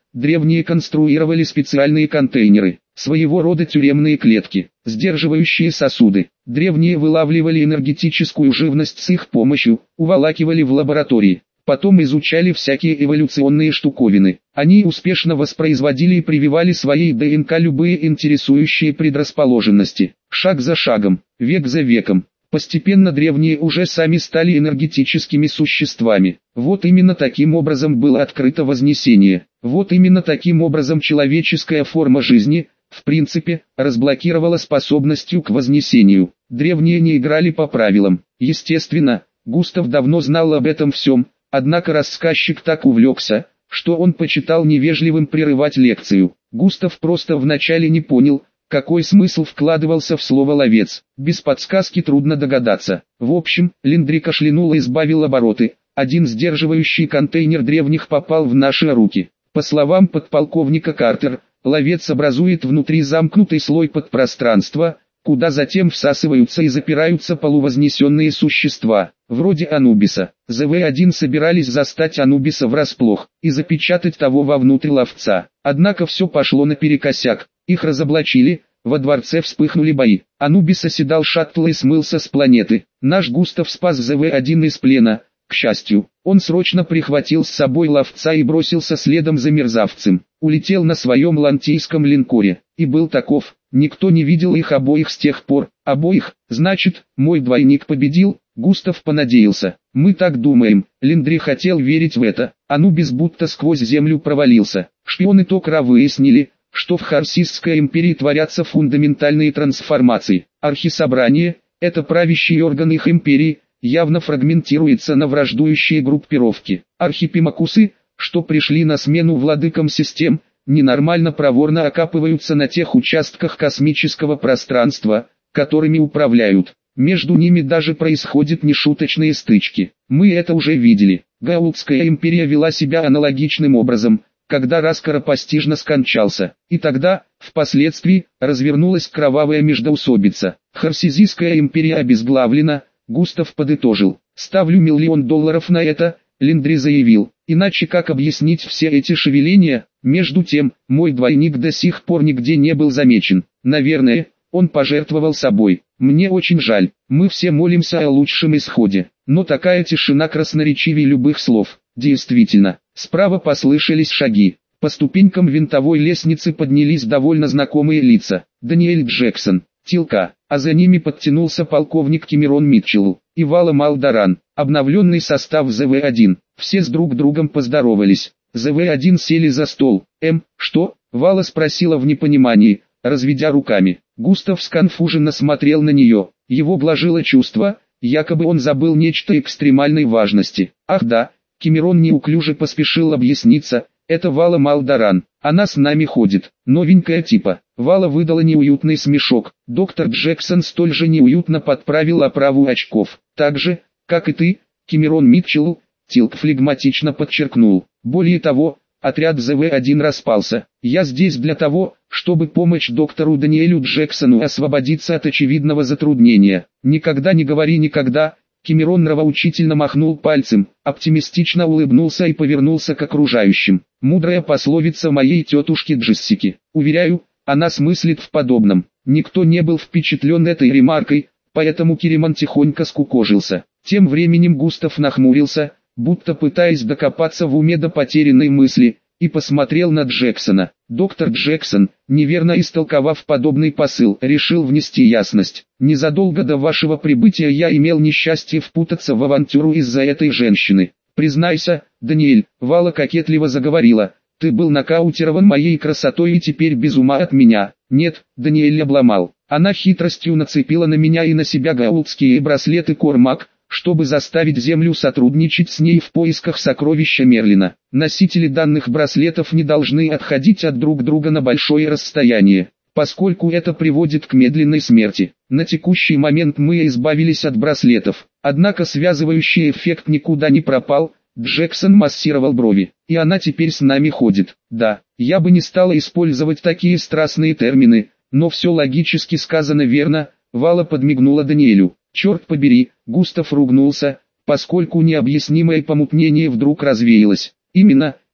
древние конструировали специальные контейнеры, своего рода тюремные клетки, сдерживающие сосуды. Древние вылавливали энергетическую живность с их помощью, уволакивали в лаборатории. Потом изучали всякие эволюционные штуковины. Они успешно воспроизводили и прививали своей ДНК любые интересующие предрасположенности. Шаг за шагом, век за веком. Постепенно древние уже сами стали энергетическими существами. Вот именно таким образом было открыто Вознесение. Вот именно таким образом человеческая форма жизни, в принципе, разблокировала способностью к вознесению. Древние не играли по правилам. Естественно, Густав давно знал об этом всем. Однако рассказчик так увлекся, что он почитал невежливым прерывать лекцию. Густав просто вначале не понял, какой смысл вкладывался в слово «ловец». Без подсказки трудно догадаться. В общем, Линдри кашлянул и избавил обороты. Один сдерживающий контейнер древних попал в наши руки. По словам подполковника Картер, ловец образует внутри замкнутый слой подпространства, куда затем всасываются и запираются полувознесенные существа, вроде Анубиса. зэ вэ один собирались застать Анубиса врасплох и запечатать того вовнутрь ловца. Однако все пошло наперекосяк, их разоблачили, во дворце вспыхнули бои. Анубис оседал шаттл и смылся с планеты. Наш Густав спас зэ вэ один из плена. К счастью, он срочно прихватил с собой ловца и бросился следом за мерзавцем. Улетел на своем лантийском линкоре, и был таков. Никто не видел их обоих с тех пор. Обоих, значит, мой двойник победил, Густав понадеялся. Мы так думаем, Линдри хотел верить в это. Анубис будто сквозь землю провалился. Шпионы Токара выяснили, что в Харсисской империи творятся фундаментальные трансформации. Архисобрание, это правящий орган их империи, явно фрагментируется на враждующие группировки. Архипимакусы, что пришли на смену владыкам систем, ненормально проворно окапываются на тех участках космического пространства, которыми управляют. Между ними даже происходят нешуточные стычки. Мы это уже видели. Гаултская империя вела себя аналогичным образом, когда раз скоропостижно скончался. И тогда, впоследствии, развернулась кровавая междоусобица. Харсизийская империя обезглавлена. Густав подытожил. «Ставлю миллион долларов на это», Линдри заявил. «Иначе как объяснить все эти шевеления?» Между тем, мой двойник до сих пор нигде не был замечен. Наверное, он пожертвовал собой. Мне очень жаль. Мы все молимся о лучшем исходе. Но такая тишина красноречивее любых слов. Действительно, справа послышались шаги. По ступенькам винтовой лестницы поднялись довольно знакомые лица. Даниэль Джексон, Тилка, а за ними подтянулся полковник Кэмерон Митчелл и Вала Малдаран. Обновленный состав зэ вэ один. Все с друг другом поздоровались. зэ вэ один сели за стол. «Эм, что?» — Вала спросила в непонимании, разведя руками. Густав сконфуженно смотрел на нее. Его блажило чувство, якобы он забыл нечто экстремальной важности. «Ах да», — Кэмерон неуклюже поспешил объясниться, «это Вала Малдаран, она с нами ходит, новенькая типа». Вала выдала неуютный смешок. Доктор Джексон столь же неуютно подправил оправу очков. «Так же, как и ты, Кэмерон Митчелл», Тилк флегматично подчеркнул. «Более того, отряд зэ вэ один распался. Я здесь для того, чтобы помочь доктору Даниэлю Джексону освободиться от очевидного затруднения». «Никогда не говори никогда», Кэмерон нравоучительно махнул пальцем, оптимистично улыбнулся и повернулся к окружающим. «Мудрая пословица моей тетушки Джессики. Уверяю, она смыслит в подобном». Никто не был впечатлен этой ремаркой, поэтому Кириман тихонько скукожился. Тем временем Густав нахмурился, будто пытаясь докопаться в уме до потерянной мысли, и посмотрел на Джексона. Доктор Джексон, неверно истолковав подобный посыл, решил внести ясность. «Незадолго до вашего прибытия я имел несчастье впутаться в авантюру из-за этой женщины. Признайся, Даниэль», Вала кокетливо заговорила, «ты был нокаутирован моей красотой и теперь без ума от меня». «Нет», Даниэль обломал. «Она хитростью нацепила на меня и на себя гаултские браслеты Кормак, чтобы заставить Землю сотрудничать с ней в поисках сокровища Мерлина. Носители данных браслетов не должны отходить от друг друга на большое расстояние, поскольку это приводит к медленной смерти. На текущий момент мы избавились от браслетов, однако связывающий эффект никуда не пропал». Джексон массировал брови. «И она теперь с нами ходит». «Да, я бы не стала использовать такие страстные термины, но все логически сказано верно», Вала подмигнула Даниэлю. «Черт побери», Густав ругнулся, поскольку необъяснимое помутнение вдруг развеялось. «Именно»,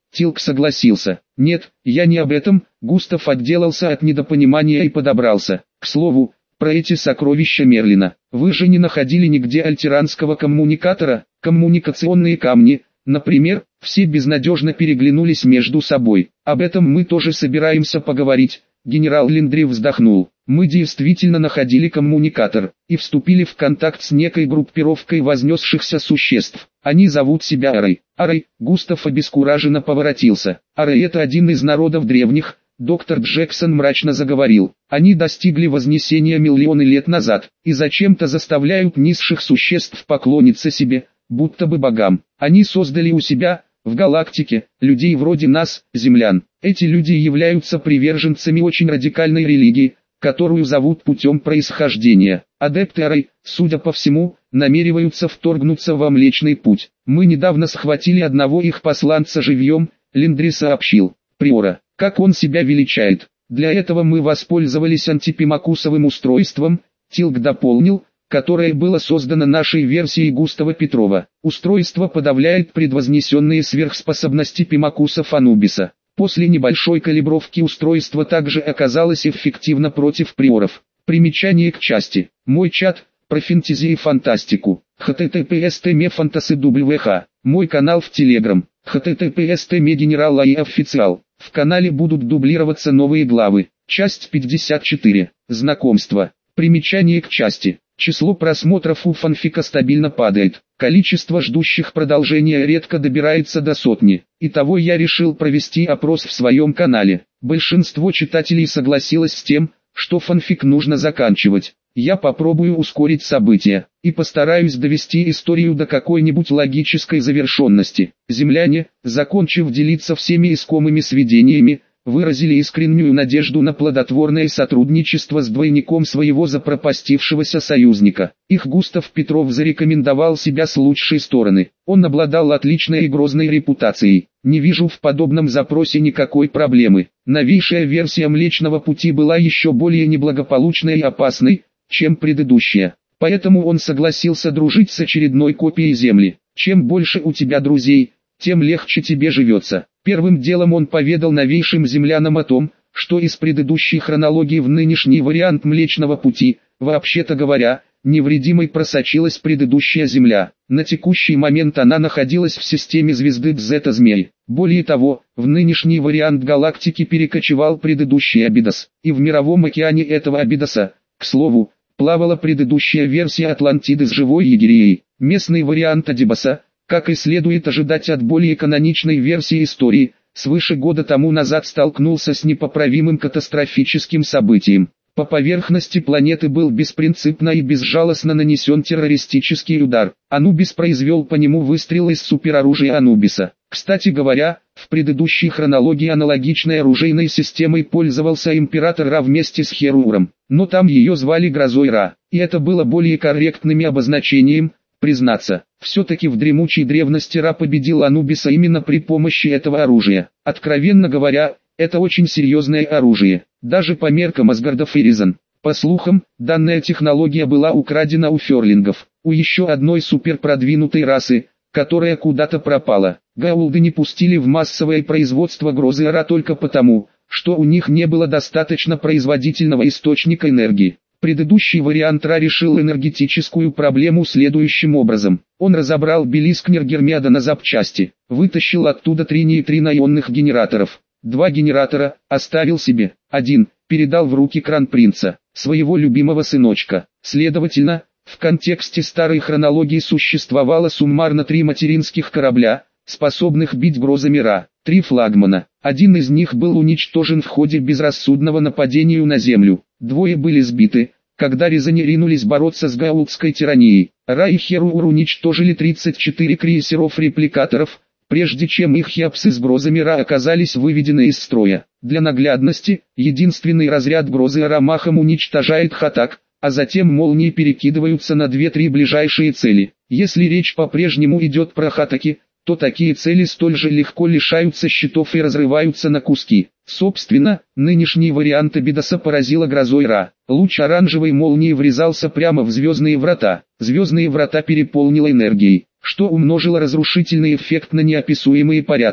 Тилк согласился. Нет, я не об этом. Густав отделался от недопонимания и подобрался. К слову, про эти сокровища Мерлина. Вы же не находили нигде альтеранского коммуникатора? Коммуникационные камни, например, все безнадежно переглянулись между собой. Об этом мы тоже собираемся поговорить. Генерал Линдри вздохнул. Мы действительно находили коммуникатор и вступили в контакт с некой группировкой вознесшихся существ. Они зовут себя Арой. Арой, Густав обескураженно поворотился. Арой — это один из народов древних. Доктор Джексон мрачно заговорил. Они достигли вознесения миллионы лет назад, и зачем-то заставляют низших существ поклониться себе, будто бы богам. Они создали у себя, в галактике, людей вроде нас, землян. Эти люди являются приверженцами очень радикальной религии, которую зовут путем происхождения. Адепты Арой, судя по всему, намереваются вторгнуться во Млечный Путь. Мы недавно схватили одного их посланца живьем, Линдри сообщил. Приора, как он себя величает. Для этого мы воспользовались антипимакусовым устройством, Тилк дополнил, которое было создано нашей версией Густава Петрова. Устройство подавляет предвознесенные сверхспособности пимакусов Анубиса. После небольшой калибровки устройство также оказалось эффективно против приоров. Примечание к части. Мой чат, про фэнтези и фантастику. эйч ти ти пи эс точка мефантасy точка дабл ю эйч. Мой канал в Телеграм. эйч ти ти пи эс точка мегенерал и официал. В канале будут дублироваться новые главы. Часть пятьдесят четыре. Знакомство. Примечание к части. Число просмотров у фанфика стабильно падает. Количество ждущих продолжения редко добирается до сотни. Итого я решил провести опрос в своем канале. Большинство читателей согласилось с тем, что фанфик нужно заканчивать. Я попробую ускорить события и постараюсь довести историю до какой-нибудь логической завершенности. Земляне, закончив делиться всеми искомыми сведениями, выразили искреннюю надежду на плодотворное сотрудничество с двойником своего запропастившегося союзника. Их Густав Петров зарекомендовал себя с лучшей стороны. Он обладал отличной и грозной репутацией. Не вижу в подобном запросе никакой проблемы. Новейшая версия Млечного Пути была еще более неблагополучной и опасной, чем предыдущая. Поэтому он согласился дружить с очередной копией Земли. Чем больше у тебя друзей, тем легче тебе живется. Первым делом он поведал новейшим землянам о том, что из предыдущей хронологии в нынешний вариант Млечного Пути, вообще-то говоря, невредимой просочилась предыдущая Земля. На текущий момент она находилась в системе звезды Дзета-Змей. Более того, в нынешний вариант галактики перекочевал предыдущий Абидос, и в мировом океане этого Абидоса, к слову, плавала предыдущая версия Атлантиды с живой егерией. Местный вариант Адибаса, как и следует ожидать от более каноничной версии истории, свыше года тому назад столкнулся с непоправимым катастрофическим событием. По поверхности планеты был беспринципно и безжалостно нанесен террористический удар. Анубис произвел по нему выстрел из супероружия Анубиса. Кстати говоря, в предыдущей хронологии аналогичной оружейной системой пользовался император Ра вместе с Херуром, но там ее звали Грозой Ра, и это было более корректным обозначением. Признаться, все-таки в дремучей древности Ра победил Анубиса именно при помощи этого оружия. Откровенно говоря, это очень серьезное оружие, даже по меркам Асгардов и Ризан. По слухам, данная технология была украдена у ферлингов, у еще одной суперпродвинутой расы, которая куда-то пропала. Гаулды не пустили в массовое производство Грозы Ра только потому, что у них не было достаточно производительного источника энергии. Предыдущий вариант Ра решил энергетическую проблему следующим образом. Он разобрал Белискнер Гермиада на запчасти, вытащил оттуда три нейтрино-ионных генераторов. Два генератора оставил себе, один передал в руки Кронпринца, своего любимого сыночка. Следовательно, в контексте старой хронологии существовало суммарно три материнских корабля, способных бить грозами Ра, три флагмана. Один из них был уничтожен в ходе безрассудного нападения на Землю. Двое были сбиты, когда Ризани ринулись бороться с гаулдской тиранией. Ра и Херур уничтожили тридцать четыре крейсеров-репликаторов, прежде чем их хиапсы с грозами Ра оказались выведены из строя. Для наглядности, единственный разряд грозы Ра махом уничтожает Хатак, а затем молнии перекидываются на две-три ближайшие цели. Если речь по-прежнему идет про Хатаки, то такие цели столь же легко лишаются щитов и разрываются на куски. Собственно, нынешний вариант Абидоса поразила грозой Ра. Луч оранжевой молнии врезался прямо в звездные врата. Звездные врата переполнило энергией, что умножило разрушительный эффект на неописуемые порядки.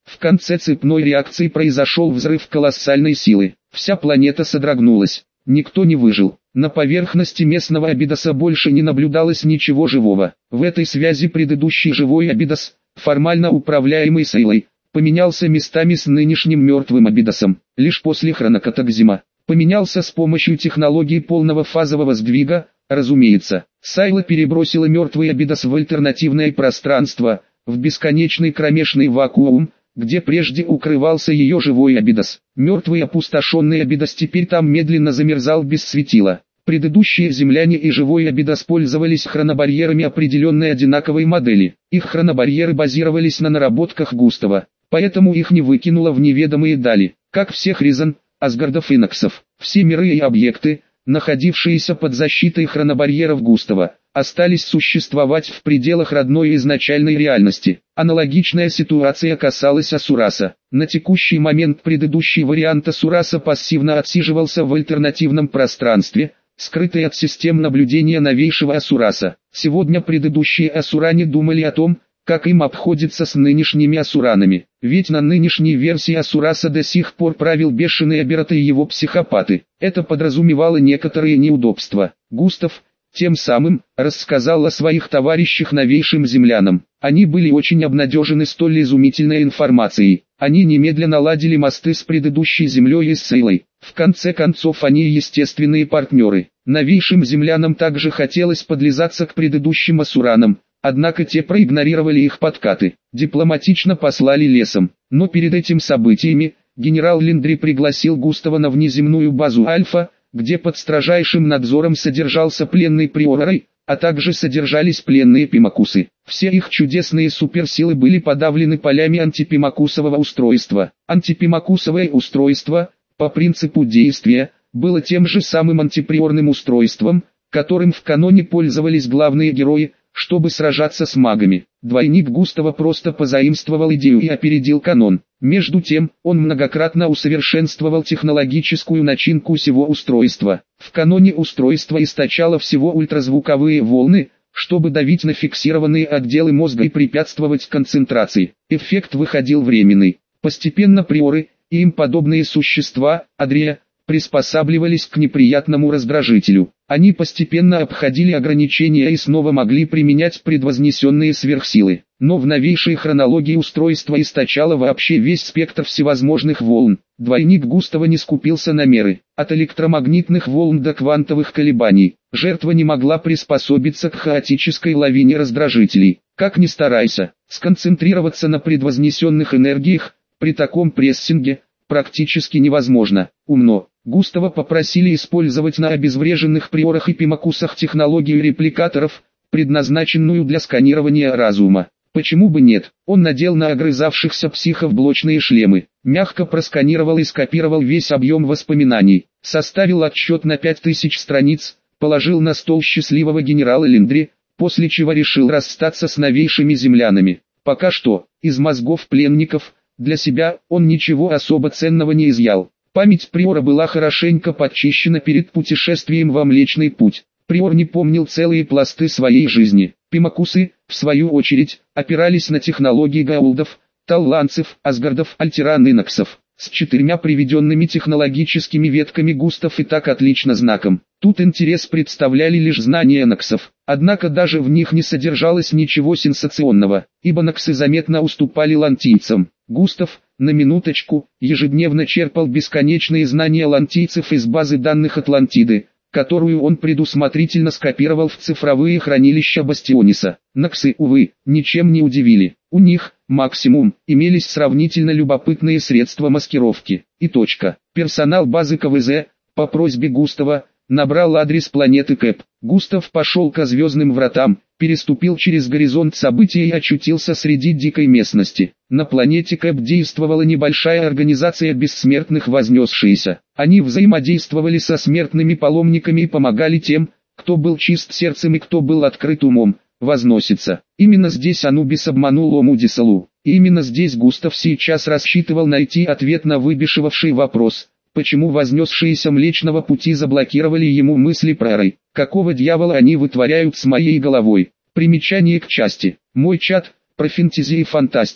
В конце цепной реакции произошел взрыв колоссальной силы. Вся планета содрогнулась. Никто не выжил. На поверхности местного Абидоса больше не наблюдалось ничего живого. В этой связи предыдущий живой Абидос, формально управляемый Сейлой, поменялся местами с нынешним мертвым Абидосом. Лишь после хронокатаклизма поменялся с помощью технологии полного фазового сдвига, разумеется. Сайла перебросила мертвый Абидос в альтернативное пространство, в бесконечный кромешный вакуум, где прежде укрывался ее живой Абидос. Мертвый опустошенный Абидос теперь там медленно замерзал без светила. Предыдущие земляне и живой Абидос пользовались хронобарьерами определенной одинаковой модели. Их хронобарьеры базировались на наработках Густава, поэтому их не выкинуло в неведомые дали. Как всех Ризан, Асгардов и Ноксов, все миры и объекты, находившиеся под защитой хронобарьеров Густава, остались существовать в пределах родной изначальной реальности. Аналогичная ситуация касалась Асураса. На текущий момент предыдущий вариант Асураса пассивно отсиживался в альтернативном пространстве, скрытый от систем наблюдения новейшего Асураса. Сегодня предыдущие Асуране думали о том, как им обходится с нынешними Асуранами. Ведь на нынешней версии Асураса до сих пор правил бешеный Аберат и его психопаты. Это подразумевало некоторые неудобства. Густав, тем самым, рассказал о своих товарищах новейшим землянам. Они были очень обнадежены столь изумительной информацией. Они немедленно ладили мосты с предыдущей землей и с Сейлой. В конце концов они естественные партнеры. Новейшим землянам также хотелось подлизаться к предыдущим Асуранам. Однако те проигнорировали их подкаты, дипломатично послали лесом. Но перед этим событиями, генерал Линдри пригласил Густава на внеземную базу Альфа, где под строжайшим надзором содержался пленный приор Рэй, а также содержались пленные пимакусы. Все их чудесные суперсилы были подавлены полями антипимакусового устройства. Антипимакусовое устройство, по принципу действия, было тем же самым антиприорным устройством, которым в каноне пользовались главные герои, чтобы сражаться с магами. Двойник Густава просто позаимствовал идею и опередил канон. Между тем, он многократно усовершенствовал технологическую начинку всего устройства. В каноне устройство источало всего ультразвуковые волны, чтобы давить на фиксированные отделы мозга и препятствовать концентрации. Эффект выходил временный. Постепенно приоры, и им подобные существа, Адрия, приспосабливались к неприятному раздражителю. Они постепенно обходили ограничения и снова могли применять предвознесенные сверхсилы. Но в новейшей хронологии устройство источало вообще весь спектр всевозможных волн. Двойник Густава не скупился на меры. От электромагнитных волн до квантовых колебаний. Жертва не могла приспособиться к хаотической лавине раздражителей. Как ни старайся, сконцентрироваться на предвознесенных энергиях, при таком прессинге, практически невозможно. Умно. Густава попросили использовать на обезвреженных приорах и пимакусах технологию репликаторов, предназначенную для сканирования разума. Почему бы нет? Он надел на огрызавшихся психов блочные шлемы, мягко просканировал и скопировал весь объем воспоминаний, составил отчет на пять тысяч страниц, положил на стол счастливого генерала Линдри, после чего решил расстаться с новейшими землянами. Пока что, из мозгов пленников, для себя он ничего особо ценного не изъял. Память приора была хорошенько подчищена перед путешествием во Млечный Путь. Приор не помнил целые пласты своей жизни. Пимакусы, в свою очередь, опирались на технологии гаулдов, талланцев, асгардов, альтеран и ноксов. С четырьмя приведенными технологическими ветками Густав и так отлично знаком. Тут интерес представляли лишь знания ноксов. Однако даже в них не содержалось ничего сенсационного, ибо ноксы заметно уступали лантийцам. Густав, на минуточку, ежедневно черпал бесконечные знания лантийцев из базы данных Атлантиды, которую он предусмотрительно скопировал в цифровые хранилища Бастиониса. Ноксы, увы, ничем не удивили. У них, максимум, имелись сравнительно любопытные средства маскировки. И точка. Персонал базы ка вэ зэ, по просьбе Густава, набрал адрес планеты Кэп. Густав пошел ко звездным вратам, переступил через горизонт событий и очутился среди дикой местности. На планете Кэп действовала небольшая организация бессмертных вознесшиеся. Они взаимодействовали со смертными паломниками и помогали тем, кто был чист сердцем и кто был открыт умом, возноситься. Именно здесь Анубис обманул Омудисалу. И именно здесь Густав сейчас рассчитывал найти ответ на выбешивавший вопрос. Почему вознесшиеся Млечного Пути заблокировали ему мысли про рай? Какого дьявола они вытворяют с моей головой? Примечание к части. Мой чат, про фэнтези и фантастику.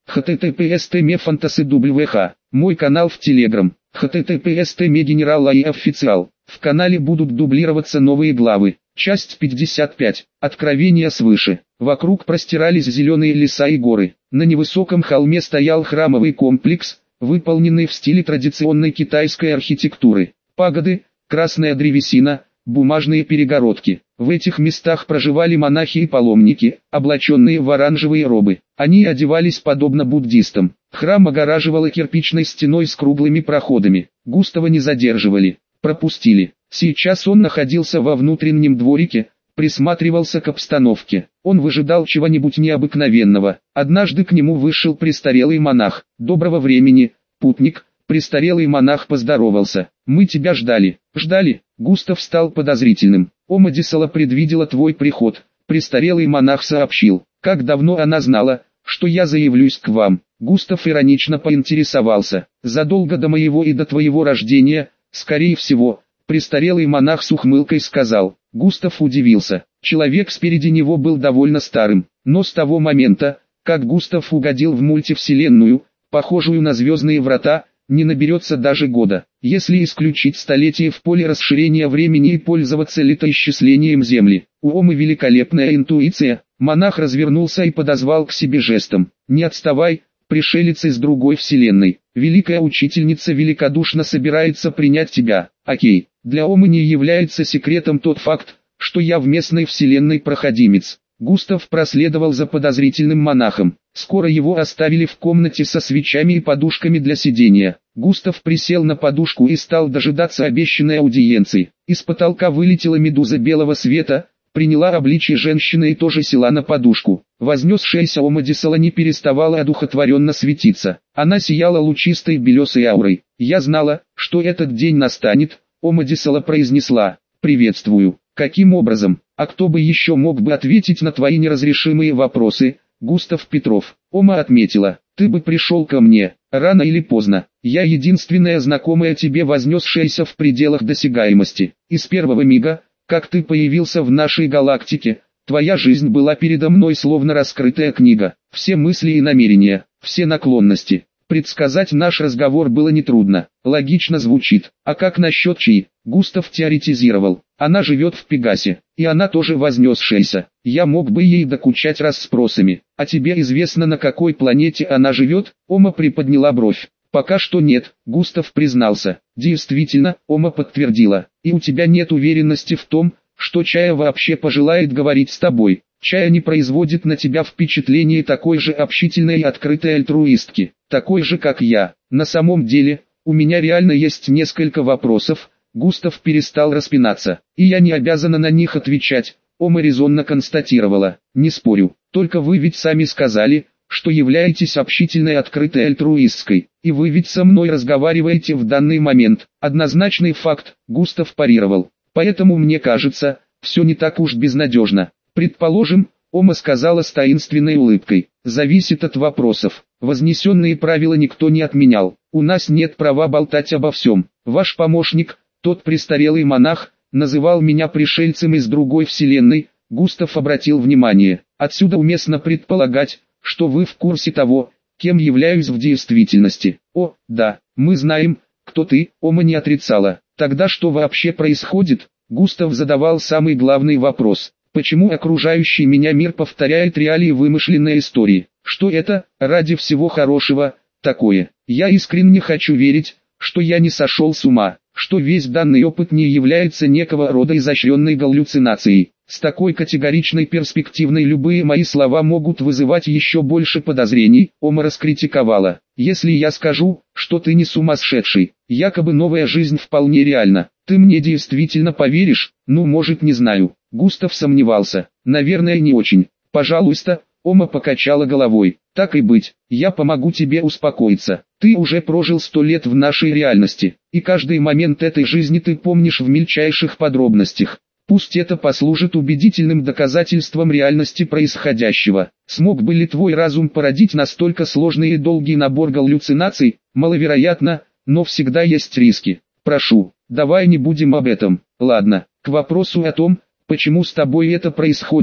https tme фантасы wh. Мой канал в Telegram. https tme генерал ай официал. В канале будут дублироваться новые главы. Часть пятьдесят пять. Откровения свыше. Вокруг простирались зеленые леса и горы. На невысоком холме стоял храмовый комплекс, выполненный в стиле традиционной китайской архитектуры. Пагоды, красная древесина, бумажные перегородки. В этих местах проживали монахи и паломники, облаченные в оранжевые робы. Они одевались подобно буддистам. Храм огораживало кирпичной стеной с круглыми проходами. Густава не задерживали, пропустили. Сейчас он находился во внутреннем дворике, присматривался к обстановке. Он выжидал чего-нибудь необыкновенного. Однажды к нему вышел престарелый монах. «Доброго времени, путник». Престарелый монах поздоровался. «Мы тебя ждали». «Ждали?» Густав стал подозрительным. «Омадисала предвидела твой приход». Престарелый монах сообщил. «Как давно она знала, что я заявлюсь к вам?» Густав иронично поинтересовался. «Задолго до моего и до твоего рождения, скорее всего». Престарелый монах с ухмылкой сказал. Густав удивился. Человек спереди него был довольно старым, но с того момента, как Густав угодил в мультивселенную, похожую на звездные врата, не наберется даже года. Если исключить столетие в поле расширения времени и пользоваться летоисчислением Земли. У Омы великолепная интуиция. Монах развернулся и подозвал к себе жестом. «Не отставай, пришелец из другой вселенной. Великая учительница великодушно собирается принять тебя». Окей, для Омы не является секретом тот факт, что я в местной вселенной проходимец. Густав проследовал за подозрительным монахом. Скоро его оставили в комнате со свечами и подушками для сидения. Густав присел на подушку и стал дожидаться обещанной аудиенции. Из потолка вылетела медуза белого света, приняла обличие женщины и тоже села на подушку. Вознесшаяся Омадисала не переставала одухотворенно светиться. Она сияла лучистой белесой аурой. «Я знала, что этот день настанет», Омадисала произнесла. «Приветствую». «Каким образом? А кто бы еще мог бы ответить на твои неразрешимые вопросы?» Густав Петров. Ома отметила. «Ты бы пришел ко мне, рано или поздно. Я единственная знакомая тебе, вознесшаяся в пределах досягаемости. И с первого мига, как ты появился в нашей галактике, твоя жизнь была передо мной словно раскрытая книга. Все мысли и намерения, все наклонности. Предсказать наш разговор было нетрудно. Логично звучит. А как насчет Чи?» Густав теоретизировал. «Она живет в Пегасе, и она тоже вознесшаяся. Я мог бы ей докучать расспросами. А тебе известно, на какой планете она живет?» Ома приподняла бровь. «Пока что нет», Густав признался. «Действительно», Ома подтвердила. «И у тебя нет уверенности в том, что Чая вообще пожелает говорить с тобой. Чая не производит на тебя впечатление такой же общительной и открытой альтруистки, такой же как я. На самом деле, у меня реально есть несколько вопросов». Густав перестал распинаться. «И я не обязана на них отвечать», Ома резонно констатировала. «Не спорю, только вы ведь сами сказали, что являетесь общительной, открытой, альтруистской, и вы ведь со мной разговариваете в данный момент». «Однозначный факт», Густав парировал. «Поэтому мне кажется, все не так уж безнадежно. Предположим», Ома сказала с таинственной улыбкой, «зависит от вопросов. Вознесенные правила никто не отменял. У нас нет права болтать обо всем. Ваш помощник, тот престарелый монах, называл меня пришельцем из другой вселенной». Густав обратил внимание. «Отсюда уместно предполагать, что вы в курсе того, кем являюсь в действительности». «О, да, мы знаем, кто ты», Ома не отрицала. «Тогда что вообще происходит?» Густав задавал самый главный вопрос. «Почему окружающий меня мир повторяет реалии вымышленной истории? Что это, ради всего хорошего, такое? Я искренне хочу верить, что я не сошел с ума, что весь данный опыт не является некого рода изощренной галлюцинацией. С такой категоричной перспективной любые мои слова могут вызывать еще больше подозрений», Ома раскритиковала. «Если я скажу, что ты не сумасшедший, якобы новая жизнь вполне реальна, ты мне действительно поверишь?» «Ну, может, не знаю». Густав сомневался. «Наверное, не очень». «Пожалуйста», Ома покачала головой. «Так и быть, я помогу тебе успокоиться. Ты уже прожил сто лет в нашей реальности, и каждый момент этой жизни ты помнишь в мельчайших подробностях. Пусть это послужит убедительным доказательством реальности происходящего. Смог бы ли твой разум породить настолько сложный и долгий набор галлюцинаций? Маловероятно, но всегда есть риски. Прошу, давай не будем об этом. Ладно, к вопросу о том, почему с тобой это происходит».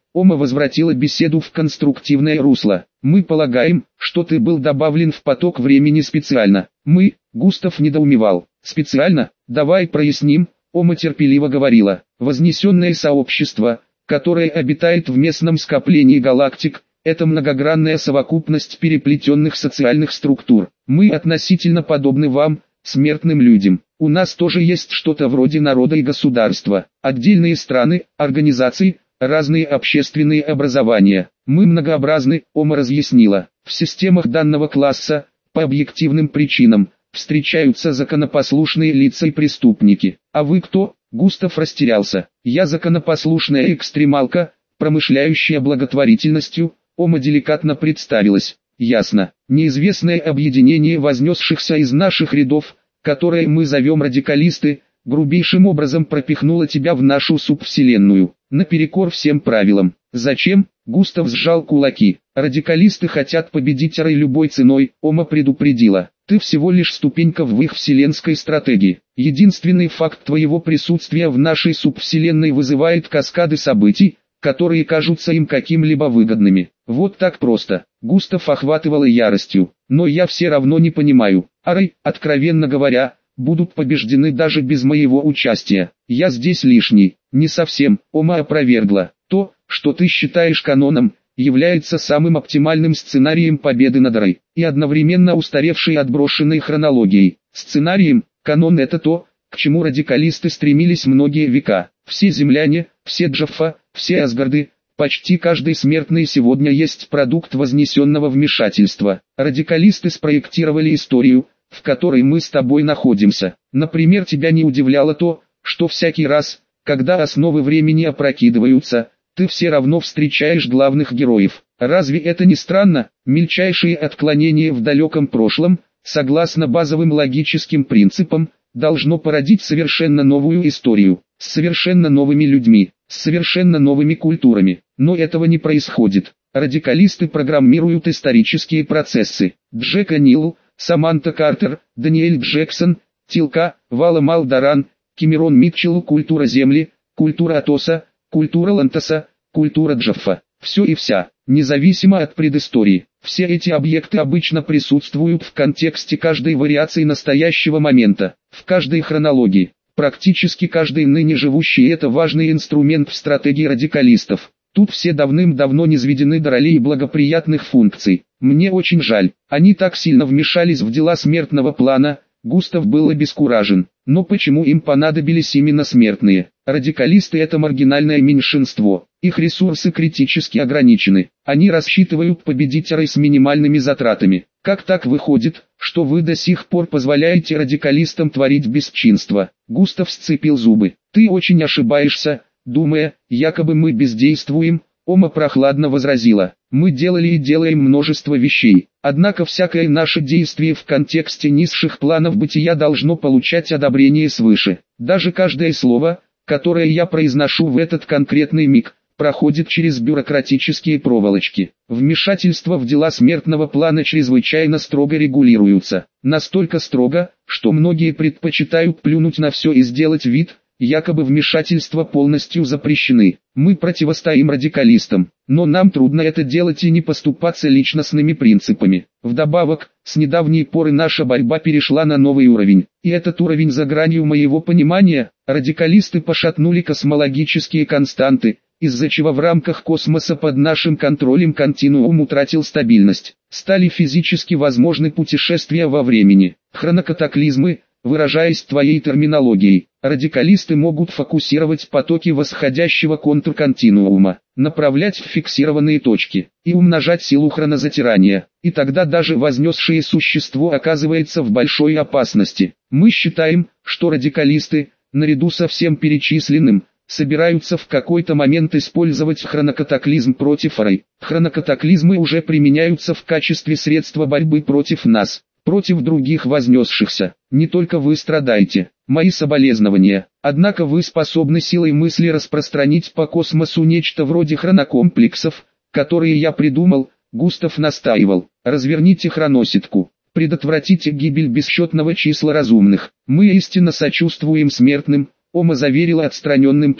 Ома возвратила беседу в конструктивное русло. Мы полагаем, что ты был добавлен в поток времени специально. Мы, Густав недоумевал. Специально? Давай проясним. Ома терпеливо говорила. Вознесенное сообщество, которое обитает в местном скоплении галактик, это многогранная совокупность переплетенных социальных структур. Мы относительно подобны вам, смертным людям. У нас тоже есть что-то вроде народа и государства, отдельные страны, организации, разные общественные образования. Мы многообразны, Ома разъяснила. В системах данного класса, по объективным причинам, встречаются законопослушные лица и преступники. А вы кто? Густав растерялся. Я законопослушная экстремалка, промышляющая благотворительностью. Ома деликатно представилась. Ясно. Неизвестное объединение вознесшихся из наших рядов, которое мы зовем радикалисты, грубейшим образом пропихнуло тебя в нашу субвселенную, наперекор всем правилам. Зачем? Густав сжал кулаки. Радикалисты хотят победить Рэй любой ценой, Ома предупредила. Ты всего лишь ступенька в их вселенской стратегии. Единственный факт твоего присутствия в нашей субвселенной вызывает каскады событий, которые кажутся им каким-либо выгодными. Вот так просто. Густав охватывала яростью. Но я все равно не понимаю. А Рэй, откровенно говоря, будут побеждены даже без моего участия. Я здесь лишний. Не совсем. Ома опровергла. То, что ты считаешь каноном, является самым оптимальным сценарием победы над Рэй, и одновременно устаревшей отброшенной хронологией. Сценарием, канон — это то, к чему радикалисты стремились многие века. Все земляне, все Джаффа, все Асгарды, почти каждый смертный сегодня есть продукт вознесенного вмешательства. Радикалисты спроектировали историю, в которой мы с тобой находимся. Например, тебя не удивляло то, что всякий раз, когда основы времени опрокидываются, ты все равно встречаешь главных героев. Разве это не странно? Мельчайшие отклонения в далеком прошлом, согласно базовым логическим принципам, должно породить совершенно новую историю, с совершенно новыми людьми, с совершенно новыми культурами. Но этого не происходит. Радикалисты программируют исторические процессы. Джек Нил, Саманта Картер, Даниэль Джексон, Тилка, Вала Малдаран, Кэмерон Митчелл. Культура Земли, культура Атоса, культура Лантоса, культура Джаффа. Все и вся, независимо от предыстории. Все эти объекты обычно присутствуют в контексте каждой вариации настоящего момента, в каждой хронологии. Практически каждый ныне живущий — это важный инструмент в стратегии радикалистов. Тут все давным-давно низведены до ролей благоприятных функций. Мне очень жаль, они так сильно вмешались в дела смертного плана. Густав был обескуражен. Но почему им понадобились именно смертные? Радикалисты — это маргинальное меньшинство. Их ресурсы критически ограничены. Они рассчитывают победить Рэй с минимальными затратами. Как так выходит, что вы до сих пор позволяете радикалистам творить бесчинство? Густав сцепил зубы. Ты очень ошибаешься, думая, якобы мы бездействуем. Ома прохладно возразила. Мы делали и делаем множество вещей. Однако всякое наше действие в контексте низших планов бытия должно получать одобрение свыше. Даже каждое слово, которое я произношу в этот конкретный миг, проходит через бюрократические проволочки. Вмешательства в дела смертного плана чрезвычайно строго регулируются. Настолько строго, что многие предпочитают плюнуть на все и сделать вид, якобы вмешательства полностью запрещены. Мы противостоим радикалистам, но нам трудно это делать и не поступаться личностными принципами. Вдобавок, с недавней поры наша борьба перешла на новый уровень. И этот уровень за гранью моего понимания. Радикалисты пошатнули космологические константы, из-за чего в рамках космоса под нашим контролем континуум утратил стабильность. Стали физически возможны путешествия во времени. Хронокатаклизмы, выражаясь твоей терминологией, радикалисты могут фокусировать потоки восходящего контрконтинуума, направлять в фиксированные точки и умножать силу хронозатирания. И тогда даже вознесшее существо оказывается в большой опасности. Мы считаем, что радикалисты, наряду со всем перечисленным, собираются в какой-то момент использовать хронокатаклизм против Рэй. Хронокатаклизмы уже применяются в качестве средства борьбы против нас, против других вознесшихся. Не только вы страдаете. Мои соболезнования. Однако вы способны силой мысли распространить по космосу нечто вроде хронокомплексов, которые я придумал. Густав настаивал. Разверните хроносетку. Предотвратите гибель бесчетного числа разумных. Мы истинно сочувствуем смертным. Ома заверила отстраненным тоном.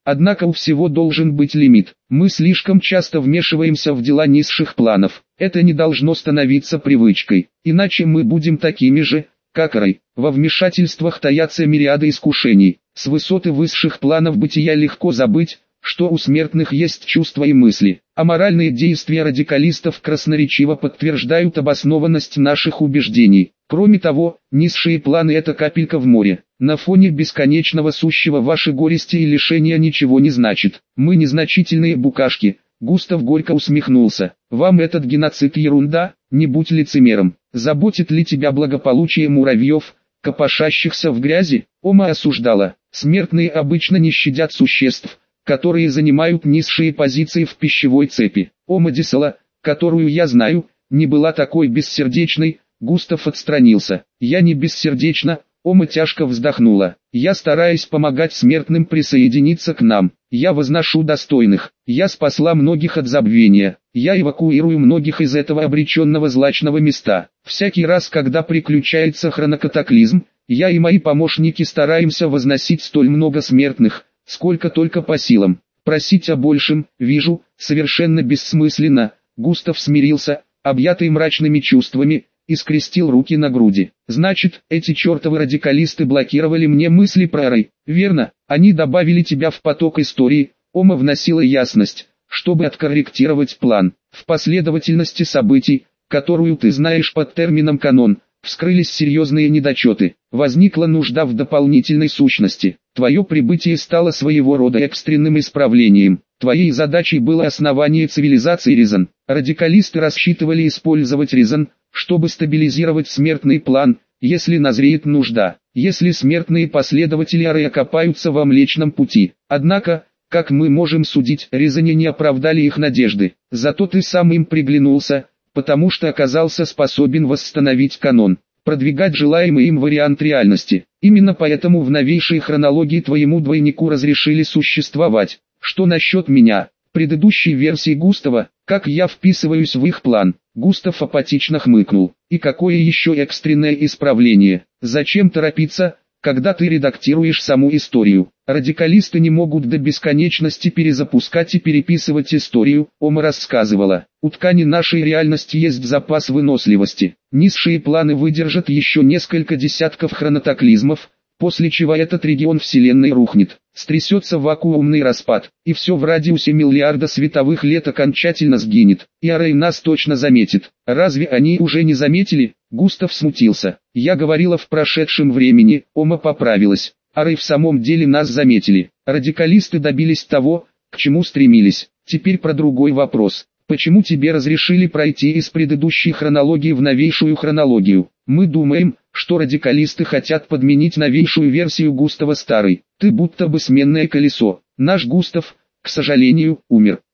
Однако у всего должен быть лимит. Мы слишком часто вмешиваемся в дела низших планов. Это не должно становиться привычкой, иначе мы будем такими же, как рай. Во вмешательствах таятся мириады искушений. С высоты высших планов бытия легко забыть, что у смертных есть чувства и мысли. А моральные действия радикалистов красноречиво подтверждают обоснованность наших убеждений. Кроме того, низшие планы – это капелька в море. На фоне бесконечного сущего ваши горести и лишения ничего не значит. Мы незначительные букашки. Густав горько усмехнулся. Вам этот геноцид ерунда, не будь лицемером. Заботит ли тебя благополучие муравьев, копошащихся в грязи? Ома осуждала. Смертные обычно не щадят существ, которые занимают низшие позиции в пищевой цепи. Ома Дисела, которую я знаю, не была такой бессердечной. Густав отстранился. Я не бессердечна. Ома тяжко вздохнула. Я стараюсь помогать смертным присоединиться к нам. Я возношу достойных. Я спасла многих от забвения. Я эвакуирую многих из этого обреченного злачного места. Всякий раз, когда приключается хронокатаклизм, я и мои помощники стараемся возносить столь много смертных, сколько только по силам. Просить о большем, вижу, совершенно бессмысленно. Густав смирился, объятый мрачными чувствами, и скрестил руки на груди. Значит, эти чертовы радикалисты блокировали мне мысли про рай. Верно, они добавили тебя в поток истории. Ома вносила ясность, чтобы откорректировать план. В последовательности событий, которую ты знаешь под термином канон, вскрылись серьезные недочеты. Возникла нужда в дополнительной сущности. Твое прибытие стало своего рода экстренным исправлением. Твоей задачей было основание цивилизации Резан. Радикалисты рассчитывали использовать Резан, чтобы стабилизировать смертный план, если назреет нужда, если смертные последователи Ары окопаются во Млечном Пути. Однако, как мы можем судить, Резане не оправдали их надежды. Зато ты сам им приглянулся, потому что оказался способен восстановить канон, продвигать желаемый им вариант реальности. Именно поэтому в новейшей хронологии твоему двойнику разрешили существовать. Что насчет меня, предыдущей версии Густава, как я вписываюсь в их план? Густав апатично хмыкнул. И какое еще экстренное исправление? Зачем торопиться, когда ты редактируешь саму историю? Радикалисты не могут до бесконечности перезапускать и переписывать историю. Ома рассказывала. У ткани нашей реальности есть запас выносливости. Низшие планы выдержат еще несколько десятков хронотаклизмов, после чего этот регион Вселенной рухнет, стрясется вакуумный распад, и все в радиусе миллиарда световых лет окончательно сгинет, и Арей нас точно заметит. Разве они уже не заметили? Густав смутился. Я говорила в прошедшем времени. Ома поправилась. Арей в самом деле нас заметили. Радикалисты добились того, к чему стремились. Теперь про другой вопрос. Почему тебе разрешили пройти из предыдущей хронологии в новейшую хронологию? Мы думаем, что радикалисты хотят подменить новейшую версию Густава старой. Ты будто бы сменное колесо. Наш Густав, к сожалению, умер.